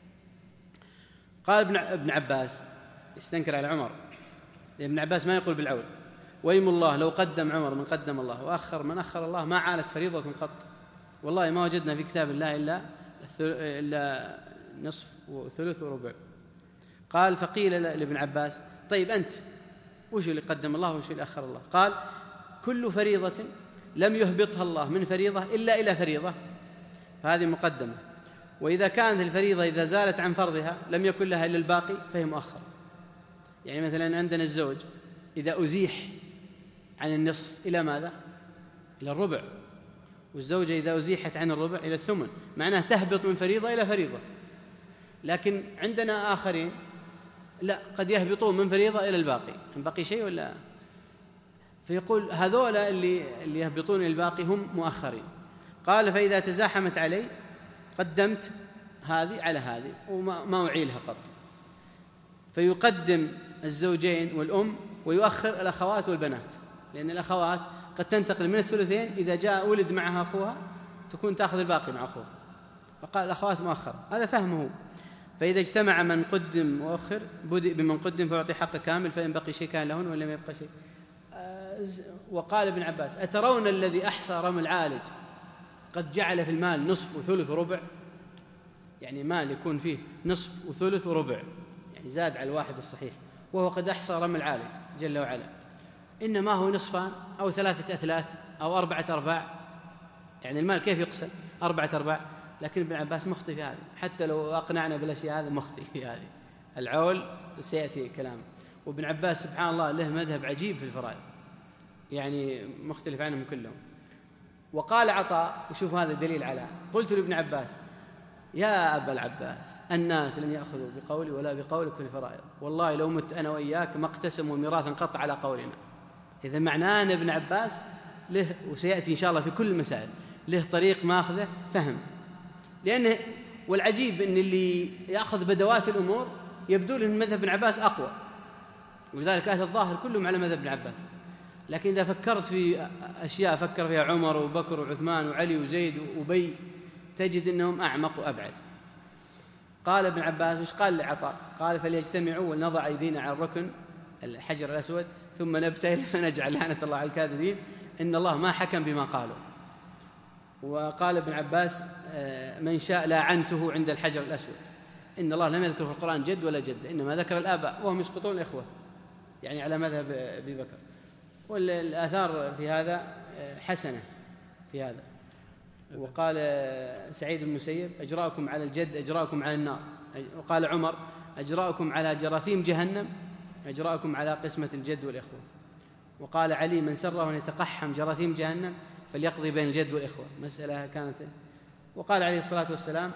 قال ابن عباس يستنكر على عمر، ابن عباس ما يقول بالعول. ويم الله لو قدم عمر من قدم الله وأخر من أخر الله ما عالت فريضة قط، والله ما وجدنا في كتاب الله إلا إلا نصف وثلث وربع. قال فقيل لابن عباس طيب أنت وش اللي قدم الله وش اللي أخر الله؟ قال كل فريضة لم يهبطها الله من فريضة إلا إلى فريضة فهذه مقدمة، وإذا كانت الفريضة إذا زالت عن فرضها لم يكن لها إلا الباقي فهي مؤخر. يعني مثلا عندنا الزوج إذا أزيح عن النصف إلى ماذا؟ إلى الربع، والزوجة إذا أزيحت عن الربع إلى الثمن، معناه تهبط من فريضة إلى فريضة. لكن عندنا آخرين لا، قد يهبطون من فريضة إلى الباقي، بقي شيء ولا، فيقول هذولا اللي اللي يهبطون إلى الباقي هم مؤخرين. قال فإذا تزاحمت علي قدمت هذه على هذه وما أعيلها قط، فيقدم الزوجين والأم ويؤخر الأخوات والبنات، لأن الأخوات قد تنتقل من الثلثين إذا جاء ولد معها أخوها تكون تأخذ الباقي مع أخوها، فقال الأخوات مؤخر، هذا فهمه. فإذا اجتمع من قدم وأخر بدأ بمن قدم فيعطي حق كامل، فإن بقي شيء كان لهن ولم يبقى شيء. وقال ابن عباس أترون الذي أحصى رمى العالج قد جعل في المال نصف وثلث وربع، يعني مال يكون فيه نصف وثلث وربع، يعني زاد على الواحد الصحيح، وهو قد أحصى رمى العالج جل وعلا، إنما هو نصفان أو ثلاثة أثلاث أو أربعة أرباع، يعني المال كيف يقسم أربعة أرباع. لكن ابن عباس مخطئ في هذا، حتى لو أقنعنا بالأشياء هذا مخطئ في هذه العول، سيأتي كلام. وابن عباس سبحان الله له مذهب عجيب في الفرائض، يعني مختلف عنهم كلهم. وقال عطاء، وشوف هذا دليل على، قلت لابن عباس يا أبا العباس الناس لن يأخذوا بقولي ولا بقولك في الفرائض، والله لو مت أنا وإياك ما اقتسموا ميراثا قط على قولنا. إذا معناه أن ابن عباس له، وسيأتي إن شاء الله في كل المسائل، له طريق ماخذه فهم. لأنه والعجيب أن اللي يأخذ بدوات الأمور يبدو له أن مذهب ابن عباس أقوى، ولذلك أهل الظاهر كلهم على مذهب ابن عباس. لكن إذا فكرت في أشياء فكر فيها عمر وبكر وعثمان وعلي وزيد وأبي تجد أنهم أعمق وأبعد. قال ابن عباس وش قال لعطاء؟ قال فليجتمعوا ونضع أيدينا على الركن الحجر الأسود ثم نبتهل فنجعل لعنة الله على الكاذبين، إن الله ما حكم بما قالوا. وقال ابن عباس من شاء لاعنته عند الحجر الأسود، إن الله لم يذكر في القرآن جد ولا جد، إنما ذكر الآباء وهم يسقطون الإخوة، يعني على مذهب أبي بكر. والآثار في هذا حسنة في هذا. وقال سعيد بن المسيب أجراءكم على الجد أجراءكم على النار. وقال عمر أجراءكم على جراثيم جهنم أجراءكم على قسمة الجد والإخوة. وقال علي من سره أن يتقحم جراثيم جهنم فليقضي بين الجد والإخوة، مسألة كانت. وقال عليه الصلاة والسلام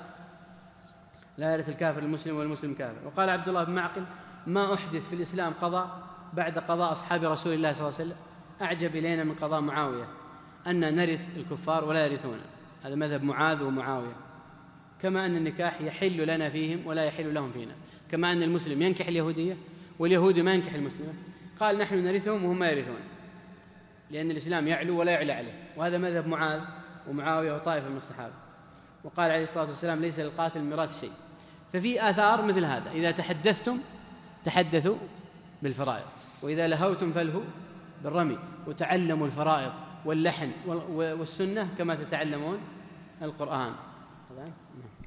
لا يرث الكافر المسلم والمسلم كافر. وقال عبد الله بن معقل ما أحدث في الإسلام قضاء بعد قضاء أصحاب رسول الله صلى الله عليه وسلم أعجب إلينا من قضاء معاوية، أن نرث الكفار ولا يرثون. هذا مذهب معاذ ومعاوية. كما أن النكاح يحل لنا فيهم ولا يحل لهم فينا، كما أن المسلم ينكح اليهودية واليهودي ما ينكح المسلمة. قال نحن نرثهم وهم ما يرثون، لأن الإسلام يعلو ولا يعلى عليه. وهذا مذهب معاذ ومعاوية وطائفة من الصحابة. وقال عليه الصلاة والسلام ليس للقاتل ميراث شيء. ففي آثار مثل هذا، إذا تحدثتم تحدثوا بالفرائض، وإذا لهوتم فلهوا بالرمي، وتعلموا الفرائض واللحن والسنة كما تتعلمون القرآن.